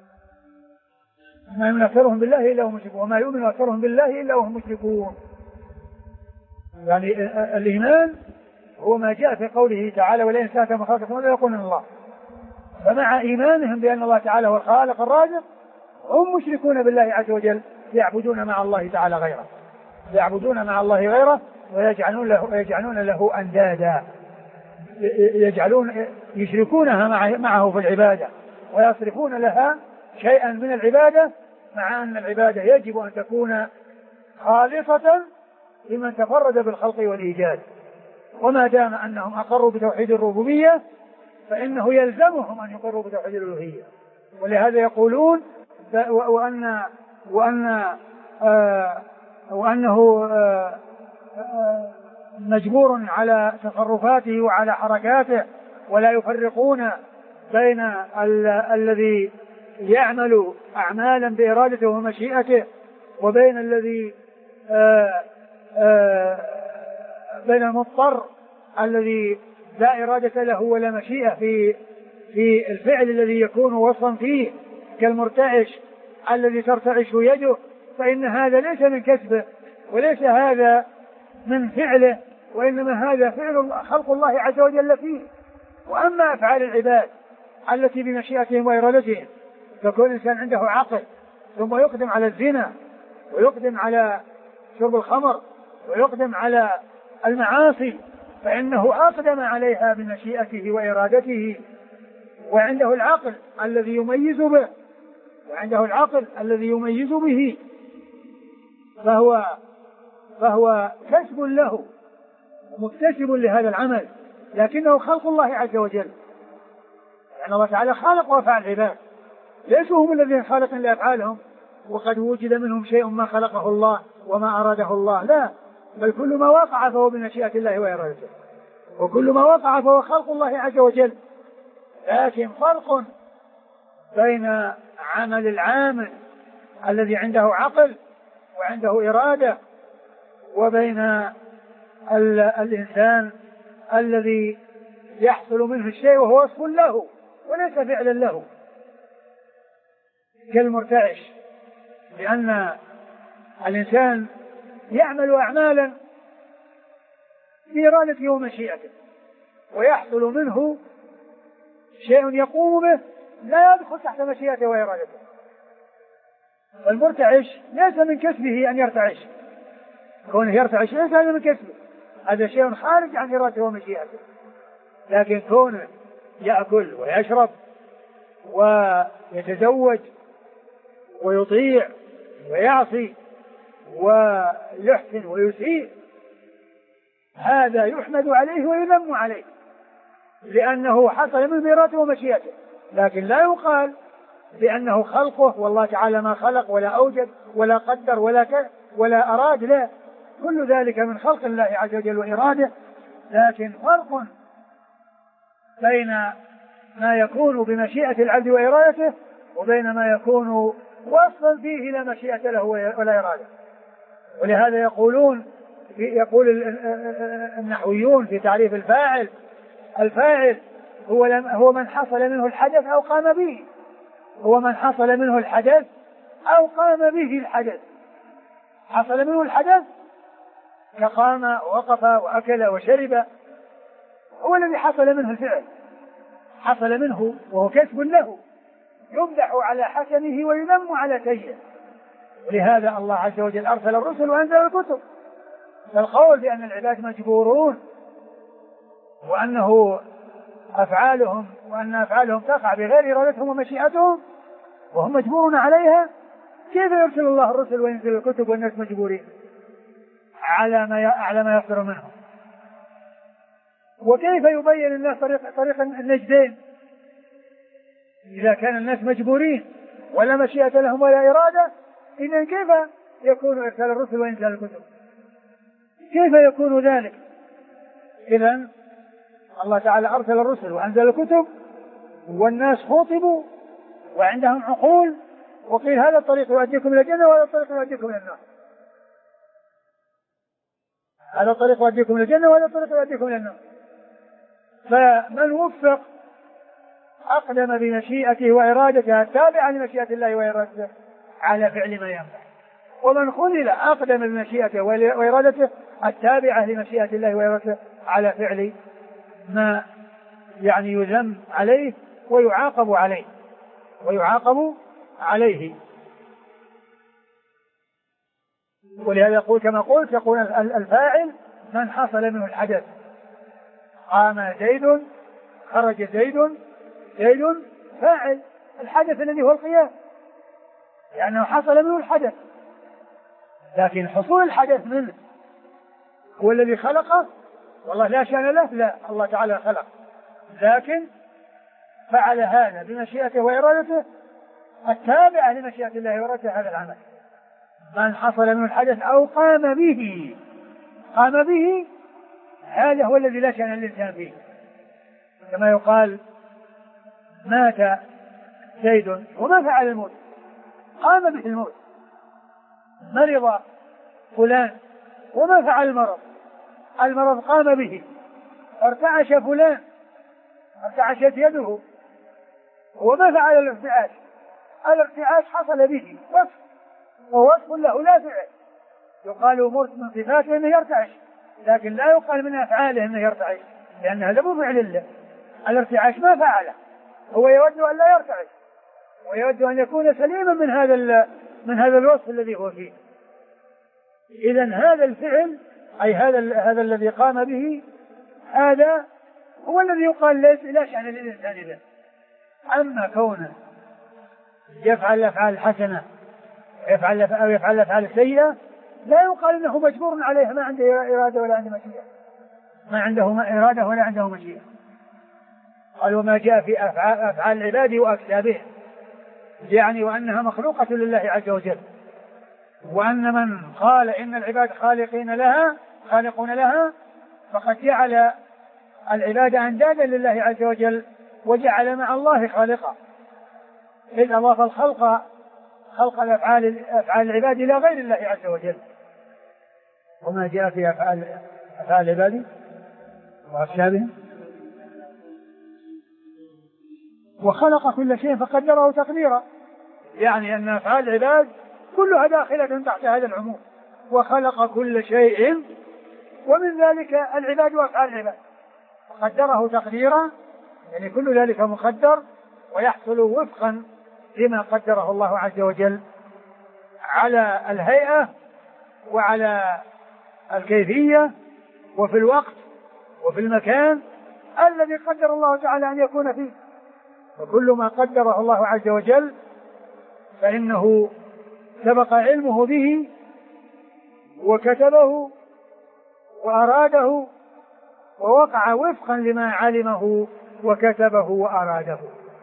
ما يؤمن أكثرهم بالله إلا هم مشركون وما يؤمن أكثرهم بالله إلا هم مشركون. يعني الإيمان هو ما جاء في قوله تعالى ولئن سألتهم من خلق السماوات لا يقولون الله، فمع إيمانهم بأن الله تعالى هو الخالق الرازق هم مشركون بالله عز وجل، يعبدون مع الله تعالى غيره يعبدون مع الله غيره ويجعلون له, يجعلون له أندادا، يجعلون يشركونها معه في العبادة ويصرفون لها شيئا من العبادة، مع أن العبادة يجب أن تكون خالصة لمن تفرد بالخلق والإيجاد. وما دام أنهم أقروا بتوحيد الربوبية فإنه يلزمهم أن يقروا بتوحيد الألوهية، ولهذا يقولون وأن وأن آه وأنه آه مجبور على تصرفاته وعلى حركاته، ولا يفرقون بين ال الذي يعمل أعمالا بإرادته ومشيئته وبين الذي آآ آآ بين المضطر الذي لا إرادة له ولا مشيئة في في الفعل الذي يكون وصفا فيه، كالمرتعش الذي ترتعش يده، فإن هذا ليس من كسبه وليس هذا من فعله، وإنما هذا فعل خلق الله عز وجل فيه. وأما أفعال العباد التي بمشيئتهم وإرادتهم، فكل إنسان عنده عقل ثم يقدم على الزنا ويقدم على شرب الخمر ويقدم على المعاصي، فإنه أقدم عليها بمشيئته وإرادته، وعنده العقل الذي يميز به وعنده العقل الذي يميز به فهو فهو كسب له مكتسب لهذا العمل، لكنه خلق الله عز وجل. يعني الله تعالى خالق وافعال العباد، ليسوا هم الذين خالقين لأفعالهم وقد وجد منهم شيء ما خلقه الله وما أراده الله، لا، بل كل ما وقع فهو بمشيئة الله وإرادته، وكل ما وقع فهو خلق الله عز وجل. لكن فرق بين عمل العامل الذي عنده عقل وعنده إرادة وبين الإنسان الذي يحصل منه الشيء وهو وصف له وليس فعلا له، كالمرتعش، لأن الإنسان يعمل أعمالا بإرادته ومشيئته ويحصل منه شيء يقوم به لا يدخل تحت مشيئته وإرادته. المرتعش ليس من كسبه أن يرتعش، كونه يرتعش ليس هذا من كسبه، هذا شيء خارج عن إرادته ومشيئته. لكن كونه يأكل ويشرب ويتزوج ويطيع ويعصي ويحسن ويسيء، هذا يحمد عليه ويذم عليه، لأنه حصل من إرادته ومشيئته، لكن لا يقال بأنه خلقه والله تعالى ما خلق ولا أوجد ولا قدر ولا ك... ولا أراد، لا، كل ذلك من خلق الله عز وجل وإراده. لكن فرق بين ما يكون بمشيئة العبد وإرادته وبين ما يكون وصفا فيه لا مشيئة له ولا إرادة. ولهذا يقولون يقول النحويون في تعريف الفاعل: الفاعل هو هو من حصل منه الحدث أو قام به، هو من حصل منه الحدث أو قام به الحدث. حصل منه الحدث كقام ووقف وأكل وشرب، هو الذي حصل منه الفعل، حصل منه وهو كسب له، يمدح على حسنه ويذم على سيئه. ولهذا الله عز وجل أرسل الرسل وأنزل الكتب. فالقول بأن العباد مجبورون وأنه أفعالهم وأن أفعالهم تقع بغير إرادتهم ومشيئتهم وهم مجبورون عليها، كيف يرسل الله الرسل وينزل الكتب والناس مجبورين على ما على ما يصدر منهم؟ وكيف يبين الناس طريق طريق النجدين إذا كان الناس مجبورين ولا مشيئة لهم ولا إرادة؟ إذن كيف يكون إرسال الرسل وإنزال الكتب؟ كيف يكون ذلك؟ إذن الله تعالى أرسل الرسل وأنزل الكتب والناس خاطبوا وعندهم عقول، وقيل هذا الطريق يؤديكم إلى الجنة وهذا الطريق يؤديكم إلى النار، هذا الطريق يؤديكم إلى الجنة وهذا الطريق يؤديكم إلى النار. فمن وفق أقدم بمشيئته وإرادته التابعة لمشيئة الله وإرادته على فعل ما ينفع، ومن خذل أقدم بمشيئته وإرادته التابعة لمشيئة الله وإرادته على فعل ما يعني يذم عليه ويعاقب عليه ويعاقب عليه. ولهذا يقول كما قلت، يقول الفاعل من حصل منه الحدث، قام زيد، خرج زيد، زيد فاعل الحدث الذي هو القيام، لأنه حصل منه الحدث. لكن حصول الحدث منه هو الذي خلقه، والله لا شأن له، لا، الله تعالى خلق، لكن فعل هذا بمشيئته وإرادته التابعة لمشيئة الله وإرادته هذا العمل. من حصل منه الحدث أو قام به، قام به هذا هو الذي لا شأن الإنسان فيه، كما يقال مات زيد وما فعل الموت، قام به الموت. مرض فلان وما فعل المرض، المرض قام به. ارتعش فلان، ارتعشت يده وما فعل الارتعاش، الارتعاش حصل به وصف، ووصف له لا فعل. يقال مرت من صفاته انه يرتعش، لكن لا يقال من افعاله انه يرتعش، لان هذا مو فعل الله. الارتعاش ما فعله، هو يود ان لا يرتعش، ويود ان يكون سليما من هذا من هذا الوصف الذي هو فيه. اذا هذا الفعل اي هذا هذا الذي قام به، هذا هو الذي يقال لا شأن للإنسان به. أما كونه يفعل الأفعال الحسنة يفعل أو يفعل الأفعال السيئة لا يقال إنه مجبور عليها، ما عنده إرادة ولا عنده مشيئة، ما عنده ما إرادة ولا عنده مشيئة. قال وما جاء في أفعال, أفعال العباد وأكسابهم، يعني وأنها مخلوقة لله عز وجل، وأن من قال إن العباد خالقين لها خالقون لها فقد جعل العباد أندادا لله عز وجل، وجعل مع الله خالقا، إذ أضاف الخلق خلق الأفعال أفعال العباد إلى غير الله عز وجل. وما جاء في أفعال أفعال العباد وأكسابهم وخلق كل شيء فقدره تقديرا، يعني أن أفعال العباد كلها داخلة تحت هذا العموم. وخلق كل شيء، ومن ذلك العباد وأفعال العباد، قدره تقديرا، يعني كل ذلك مقدر ويحصل وفقا لما قدره الله عز وجل على الهيئة وعلى الكيفية وفي الوقت وفي المكان الذي قدر الله تعالى أن يكون فيه. وكل ما قدره الله عز وجل فإنه سبق علمه به وكتبه وأراده ووقع وفقا لما علمه وكتبه وأراده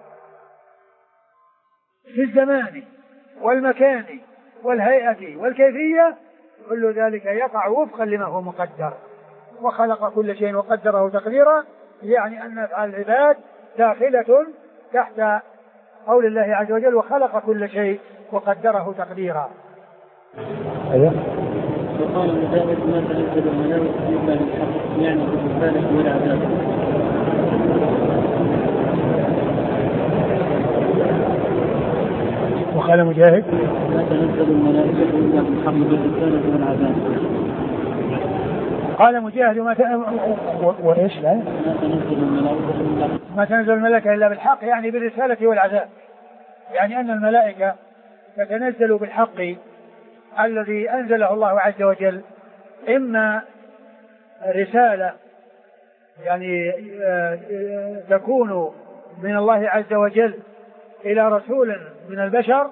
في الزمان والمكان والهيئة والكيفية، كل ذلك يقع وفقا لما هو مقدر. وخلق كل شيء وقدره تقديرا، يعني أن أفعال العباد داخلة تحت قول الله عز وجل وخلق كل شيء وقدره تقديرا. أيوه. وقال مجاهد ما تنزل الملائكة إلا بالحق، يعني بالرسالة والعذاب. وقال مجاهد ما تنزل الملائكة إلا بالحق بالرسالة والعذاب. قال مجاهد ما ت... وإيش لا ما تنزل الملائكة إلا ما تنزل الملائكة إلا بالحق، يعني بالرسالة والعذاب، يعني أن الملائكة تتنزل بالحق الذي أنزله الله عز وجل، إما رسالة يعني تكون من الله عز وجل إلى رسول من البشر،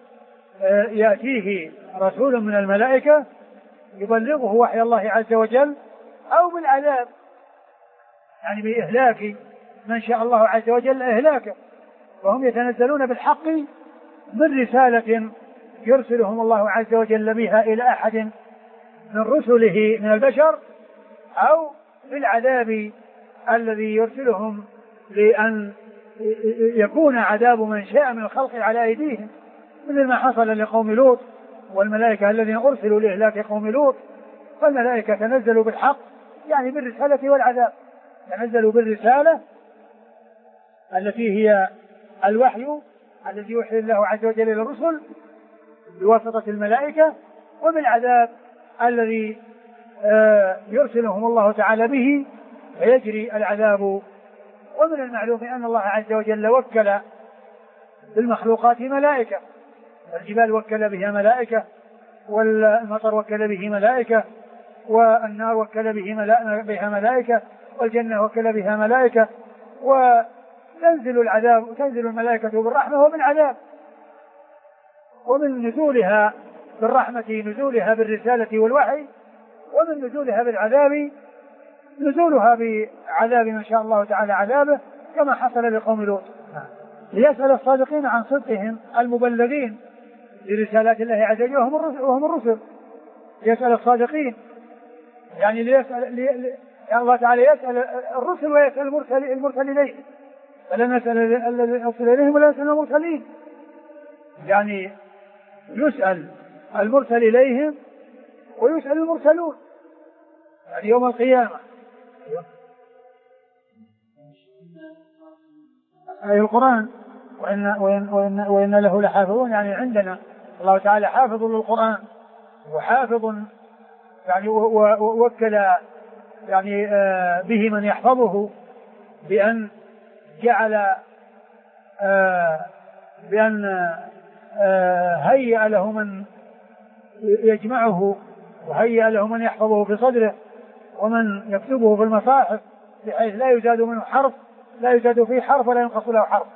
يأتيه رسول من الملائكة يبلغه وحي الله عز وجل، أو بالعذاب يعني بإهلاك من شاء الله عز وجل إهلاكه. وهم يتنزلون بالحق من رسالة يرسلهم الله عز وجل بها إلى أحد من رسله من البشر، أو بالعذاب الذي يرسلهم لأن يكون عذاب من شاء من الخلق على أيديهم، مثل ما حصل لقوم لوط والملائكة الذين أرسلوا لإهلاك قوم لوط. فالملائكة تنزلوا بالحق يعني بالرسالة والعذاب، تنزلوا بالرسالة التي هي الوحي الذي يوحي الله عز وجل إلى الرسل بواسطة الملائكة، وبالعذاب الذي يرسلهم الله تعالى به فيجري العذاب. ومن المعلوم أن الله عز وجل وكل بالمخلوقات ملائكة، الجبال وكل بها ملائكة، والمطر وكل به ملائكة، والنار وكل بها ملائكة، والجنة وكل بها ملائكة. وتنزل العذاب وتنزل الملائكة بالرحمة وبالعذاب، ومن نزولها بالرحمة نزولها بالرسالة والوحي، ومن نزولها بالعذاب نزولها بعذاب من شاء الله تعالى عذابه، كما حصل لقوم لوط. ليسأل الصادقين عن صدقهم المبلغين لرسالات الله عز وجل وهم الرسل، يسأل الصادقين يعني ليسأل لي يعني الله تعالى يسأل الرسل ويسأل المرسل المرسل إليه، فلا نسأل الذي أرسل إليهم ولا يسأل المرسلين. يعني يسأل المرسل إليهم ويسأل المرسلون يعني يوم القيامة. أي القرآن وإن, وإن, وإن, وإن له لحافظون، يعني عندنا الله تعالى حافظ للقرآن وحافظ يعني ووكل يعني به من يحفظه بأن جعل بأن هيأ له من يجمعه وهيأ له من يحفظه في صدره ومن يكتبه في المصاحف بحيث لا يزاد منه حرف، لا يزاد فيه حرف ولا ينقص له حرف.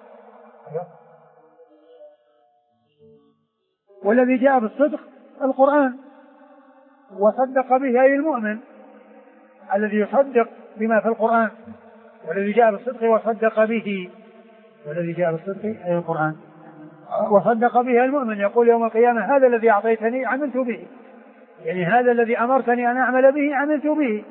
والذي جاء بالصدق القرآن وصدق به أي المؤمن الذي يصدق بما في القرآن، والذي جاء بالصدق وصدق به، والذي جاء بالصدق أي القرآن وصدق به المؤمن يقول يوم القيامة هذا الذي أعطيتني عملت به، يعني هذا الذي أمرتني أن أعمل به عملت به.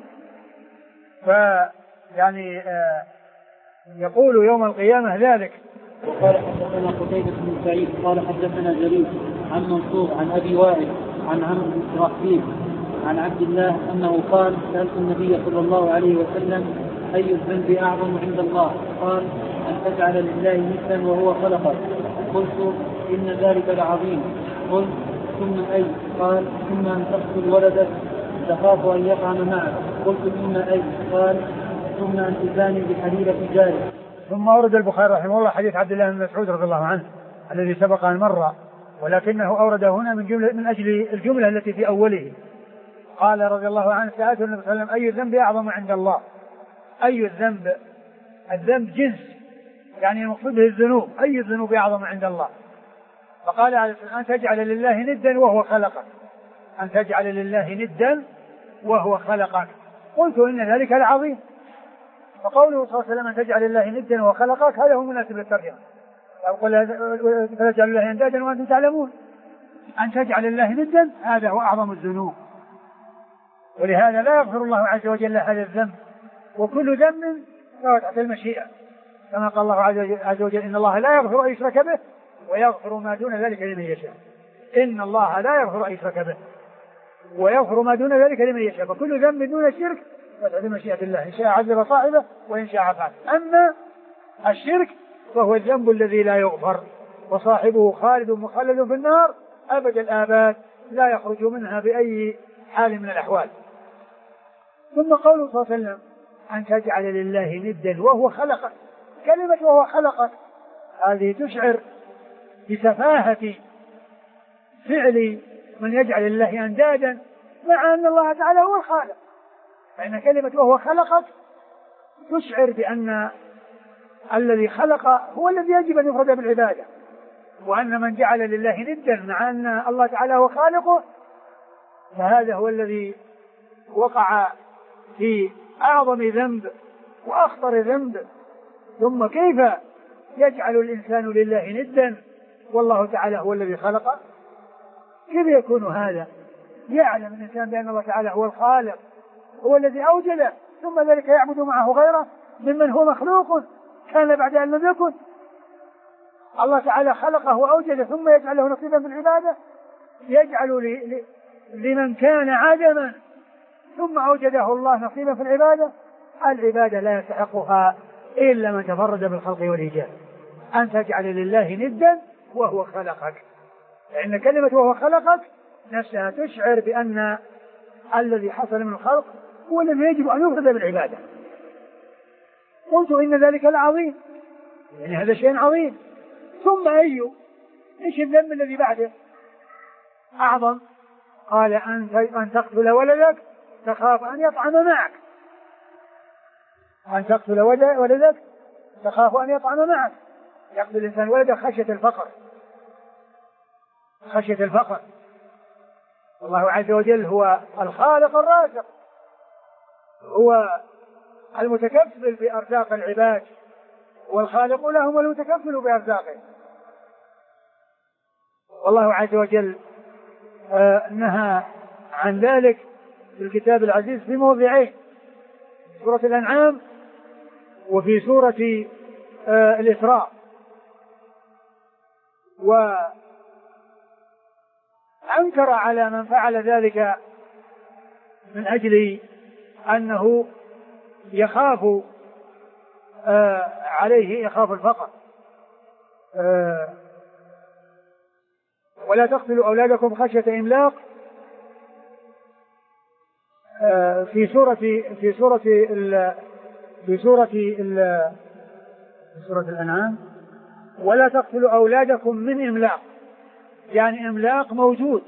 فيعني آه يقول يوم القيامة ذلك. وقال حدثنا قتيبة بن سعيد قال حدثنا جرير عن منصور عن أبي وائل عن عمرو بن شراحبيل عن عبد الله أنه قال سألت النبي صلى الله عليه وسلم أي الذنب أعظم عند الله؟ قال أن تجعل لله ندا وهو خلقك. قلت إن ذلك لعظيم. قلت ثم أي؟ قال ثم أن تقتل ولدك تخاف أن يطعم معك. قلت ثم أي؟ قال ثم أن تزاني بحليلة جارك. ثم أورد البخاري رحمه الله حديث عبد الله بن مسعود رضي الله عنه الذي سبق أن مر، ولكنه أورد هنا من, جملة من أجل الجملة التي في أوله. قال رضي الله عنه سألت النبي صلى الله عليه وسلم أي الذنب أعظم عند الله؟ أي الذنب؟ الذنب جنس، يعني المقصود به الذنوب، أي الذنوب أعظم عند الله؟ فقال أن تجعل لله ندا وهو خلقك، أن تجعل لله ندا وهو خلقك. قلت إن ذلك العظيم. فقوله صلى الله عليه وسلم أن تجعل لله ندا وهو خلقك هذا هو مناسب للترجمة. فتجعل لله ندا وأنتم تعلمون أن تجعل لله ندا هذا هو أعظم الذنوب، ولهذا لا يغفر الله عز وجل هذا الذنب، وكل ذنب فهو تحت المشيئة، كما قال الله عز وجل إن الله لا يغفر أن يشرك به ويغفر ما دون ذلك لمن يشاء. إن الله لا يغفر أن يشرك به ويغفر ما دون ذلك لمن يشاء، فكل ذنب دون الشرك فتحت مشيئة الله، إن شاء عذب صاحبه وإن شاء عفا. أما الشرك فهو الذنب الذي لا يغفر وصاحبه خالد مخلد في النار أبد الآباد لا يخرج منها بأي حال من الأحوال. ثم قوله صلى الله عليه وسلم أن تجعل لله ندا وهو خلقك، كلمة وهو خلقك هذه تشعر بسفاهة فعل من يجعل الله أندادا مع أن الله تعالى هو الخالق، فإن كلمة وهو خلقك تشعر بأن الذي خلق هو الذي يجب أن يفرد بالعبادة، وأن من جعل لله ندا مع أن الله تعالى هو خالقه فهذا هو الذي وقع في أعظم ذنب وأخطر ذنب. ثم كيف يجعل الإنسان لله ندا والله تعالى هو الذي خلقه؟ كيف يكون هذا؟ يعلم الإنسان بأن الله تعالى هو الخالق، هو الذي أوجده، ثم ذلك يعبد معه غيره ممن هو مخلوق كان بعد أن لم يكن. الله تعالى خلقه وأوجده ثم يجعل له نصيبا في العبادة، يجعل لمن كان عدما ثم أوجده الله نصيبا في العبادة. العبادة لا يستحقها إلا من تفرد بالخلق والإيجاد. أن تجعل لله ندا وهو خلقك، لأن كلمة وهو خلقك نفسها تشعر بأن الذي حصل من الخلق هو الذي يجب أن يفرد بالعبادة. قلت إن ذلك العظيم، يعني هذا شيء عظيم. ثم أي إيش الذنب الذي بعده أعظم؟ قال أن تقتل ولدك تخاف أن يطعم معك، أن تقتل ولدك تخاف أن يطعم معك. يقتل الإنسان ولده خشية الفقر، خشية الفقر. الله عز وجل هو الخالق الرازق، هو المتكفل بأرزاق العباد، والخالق لهم والمتكفل بأرزاقهم. والله عز وجل نهى عن ذلك في الكتاب العزيز في موضعين، سورة الأنعام وفي سورة آه الإسراء. وأنكر على من فعل ذلك من أجل أنه يخاف آه عليه يخاف الفقر. آه ولا تقتلوا أولادكم خشية إملاق آه في سورة في سورة ال في سورة ال في سورة الأنعام ولا تقتلوا أولادكم من إملاق، يعني إملاق موجود.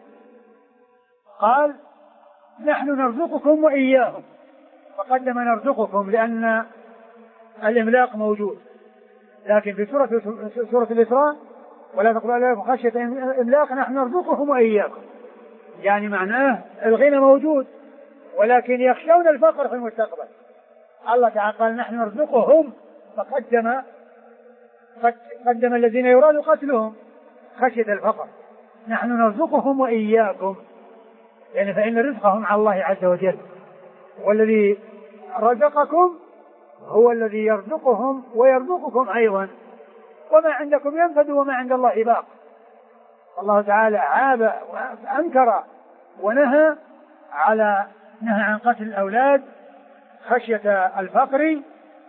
قال نحن نرزقكم وإياهم، فقدم نرزقكم لأن الإملاق موجود. لكن في سورة سورة الإسراء ولا تقتلوا أولادكم خشية إملاق نحن نرزقهم وإياكم، يعني معناه الغنى موجود ولكن يخشون الفقر في المستقبل. الله تعالى قال نحن نرزقهم، فقدم قدم الذين يراد قتلهم خشية الفقر. نحن نرزقهم وإياكم، يعني فإن رزقهم على الله عز وجل، والذي رزقكم هو الذي يرزقهم ويرزقكم أيضا، وما عندكم ينفد وما عند الله باق. الله تعالى عاب وأنكر ونهى على نهى عن قتل الأولاد خشية الفقر،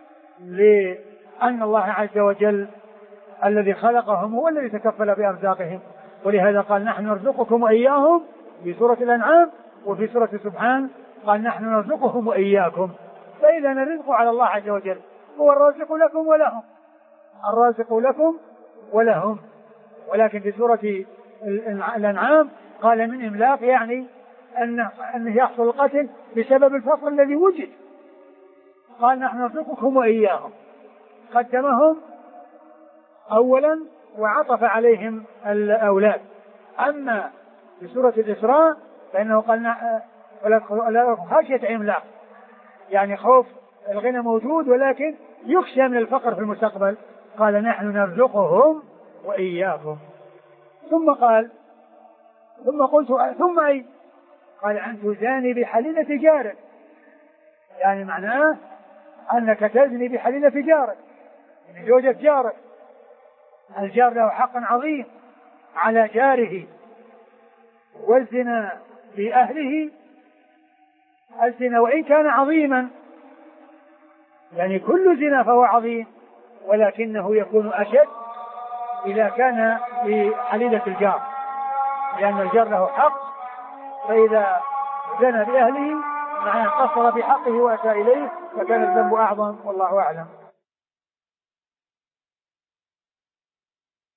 لأن الله عز وجل الذي خلقهم هو الذي تكفل بأرزاقهم. ولهذا قال نحن نرزقكم وإياهم في سورة الأنعام، وفي سورة سبحان قال نحن نرزقهم وإياكم. فإذا الرزق على الله عز وجل، هو الرازق لكم ولهم، الرازق لكم ولهم. ولكن في سورة الأنعام قال من إملاق، يعني أنه, أنه يحصل القتل بسبب الفقر الذي وجد. قال نحن نرزقكم وإياهم، قدمهم أولا وعطف عليهم الأولاد. أما في سورة الإسراء فإنه قال ولا خشية إملاق، يعني خوف الغنى موجود ولكن يخشى من الفقر في المستقبل. قال نحن نرزقهم وإياكم. ثم قال ثم قلت ثم أي قال أن تزاني بحليلة جارك، يعني معناه أنك تزني بحليلة جارك، يعني زوجة جارك. الجار له حق عظيم على جاره، والزنا بأهله الزنا وإن كان عظيما، يعني كل زنا فهو عظيم، ولكنه يكون أشد إذا كان بحليلة الجار، لأن الجار له حق، فإذا زنى بأهله معناه قصر بحقه وأتى إليه فكان الذنب أعظم. والله أعلم.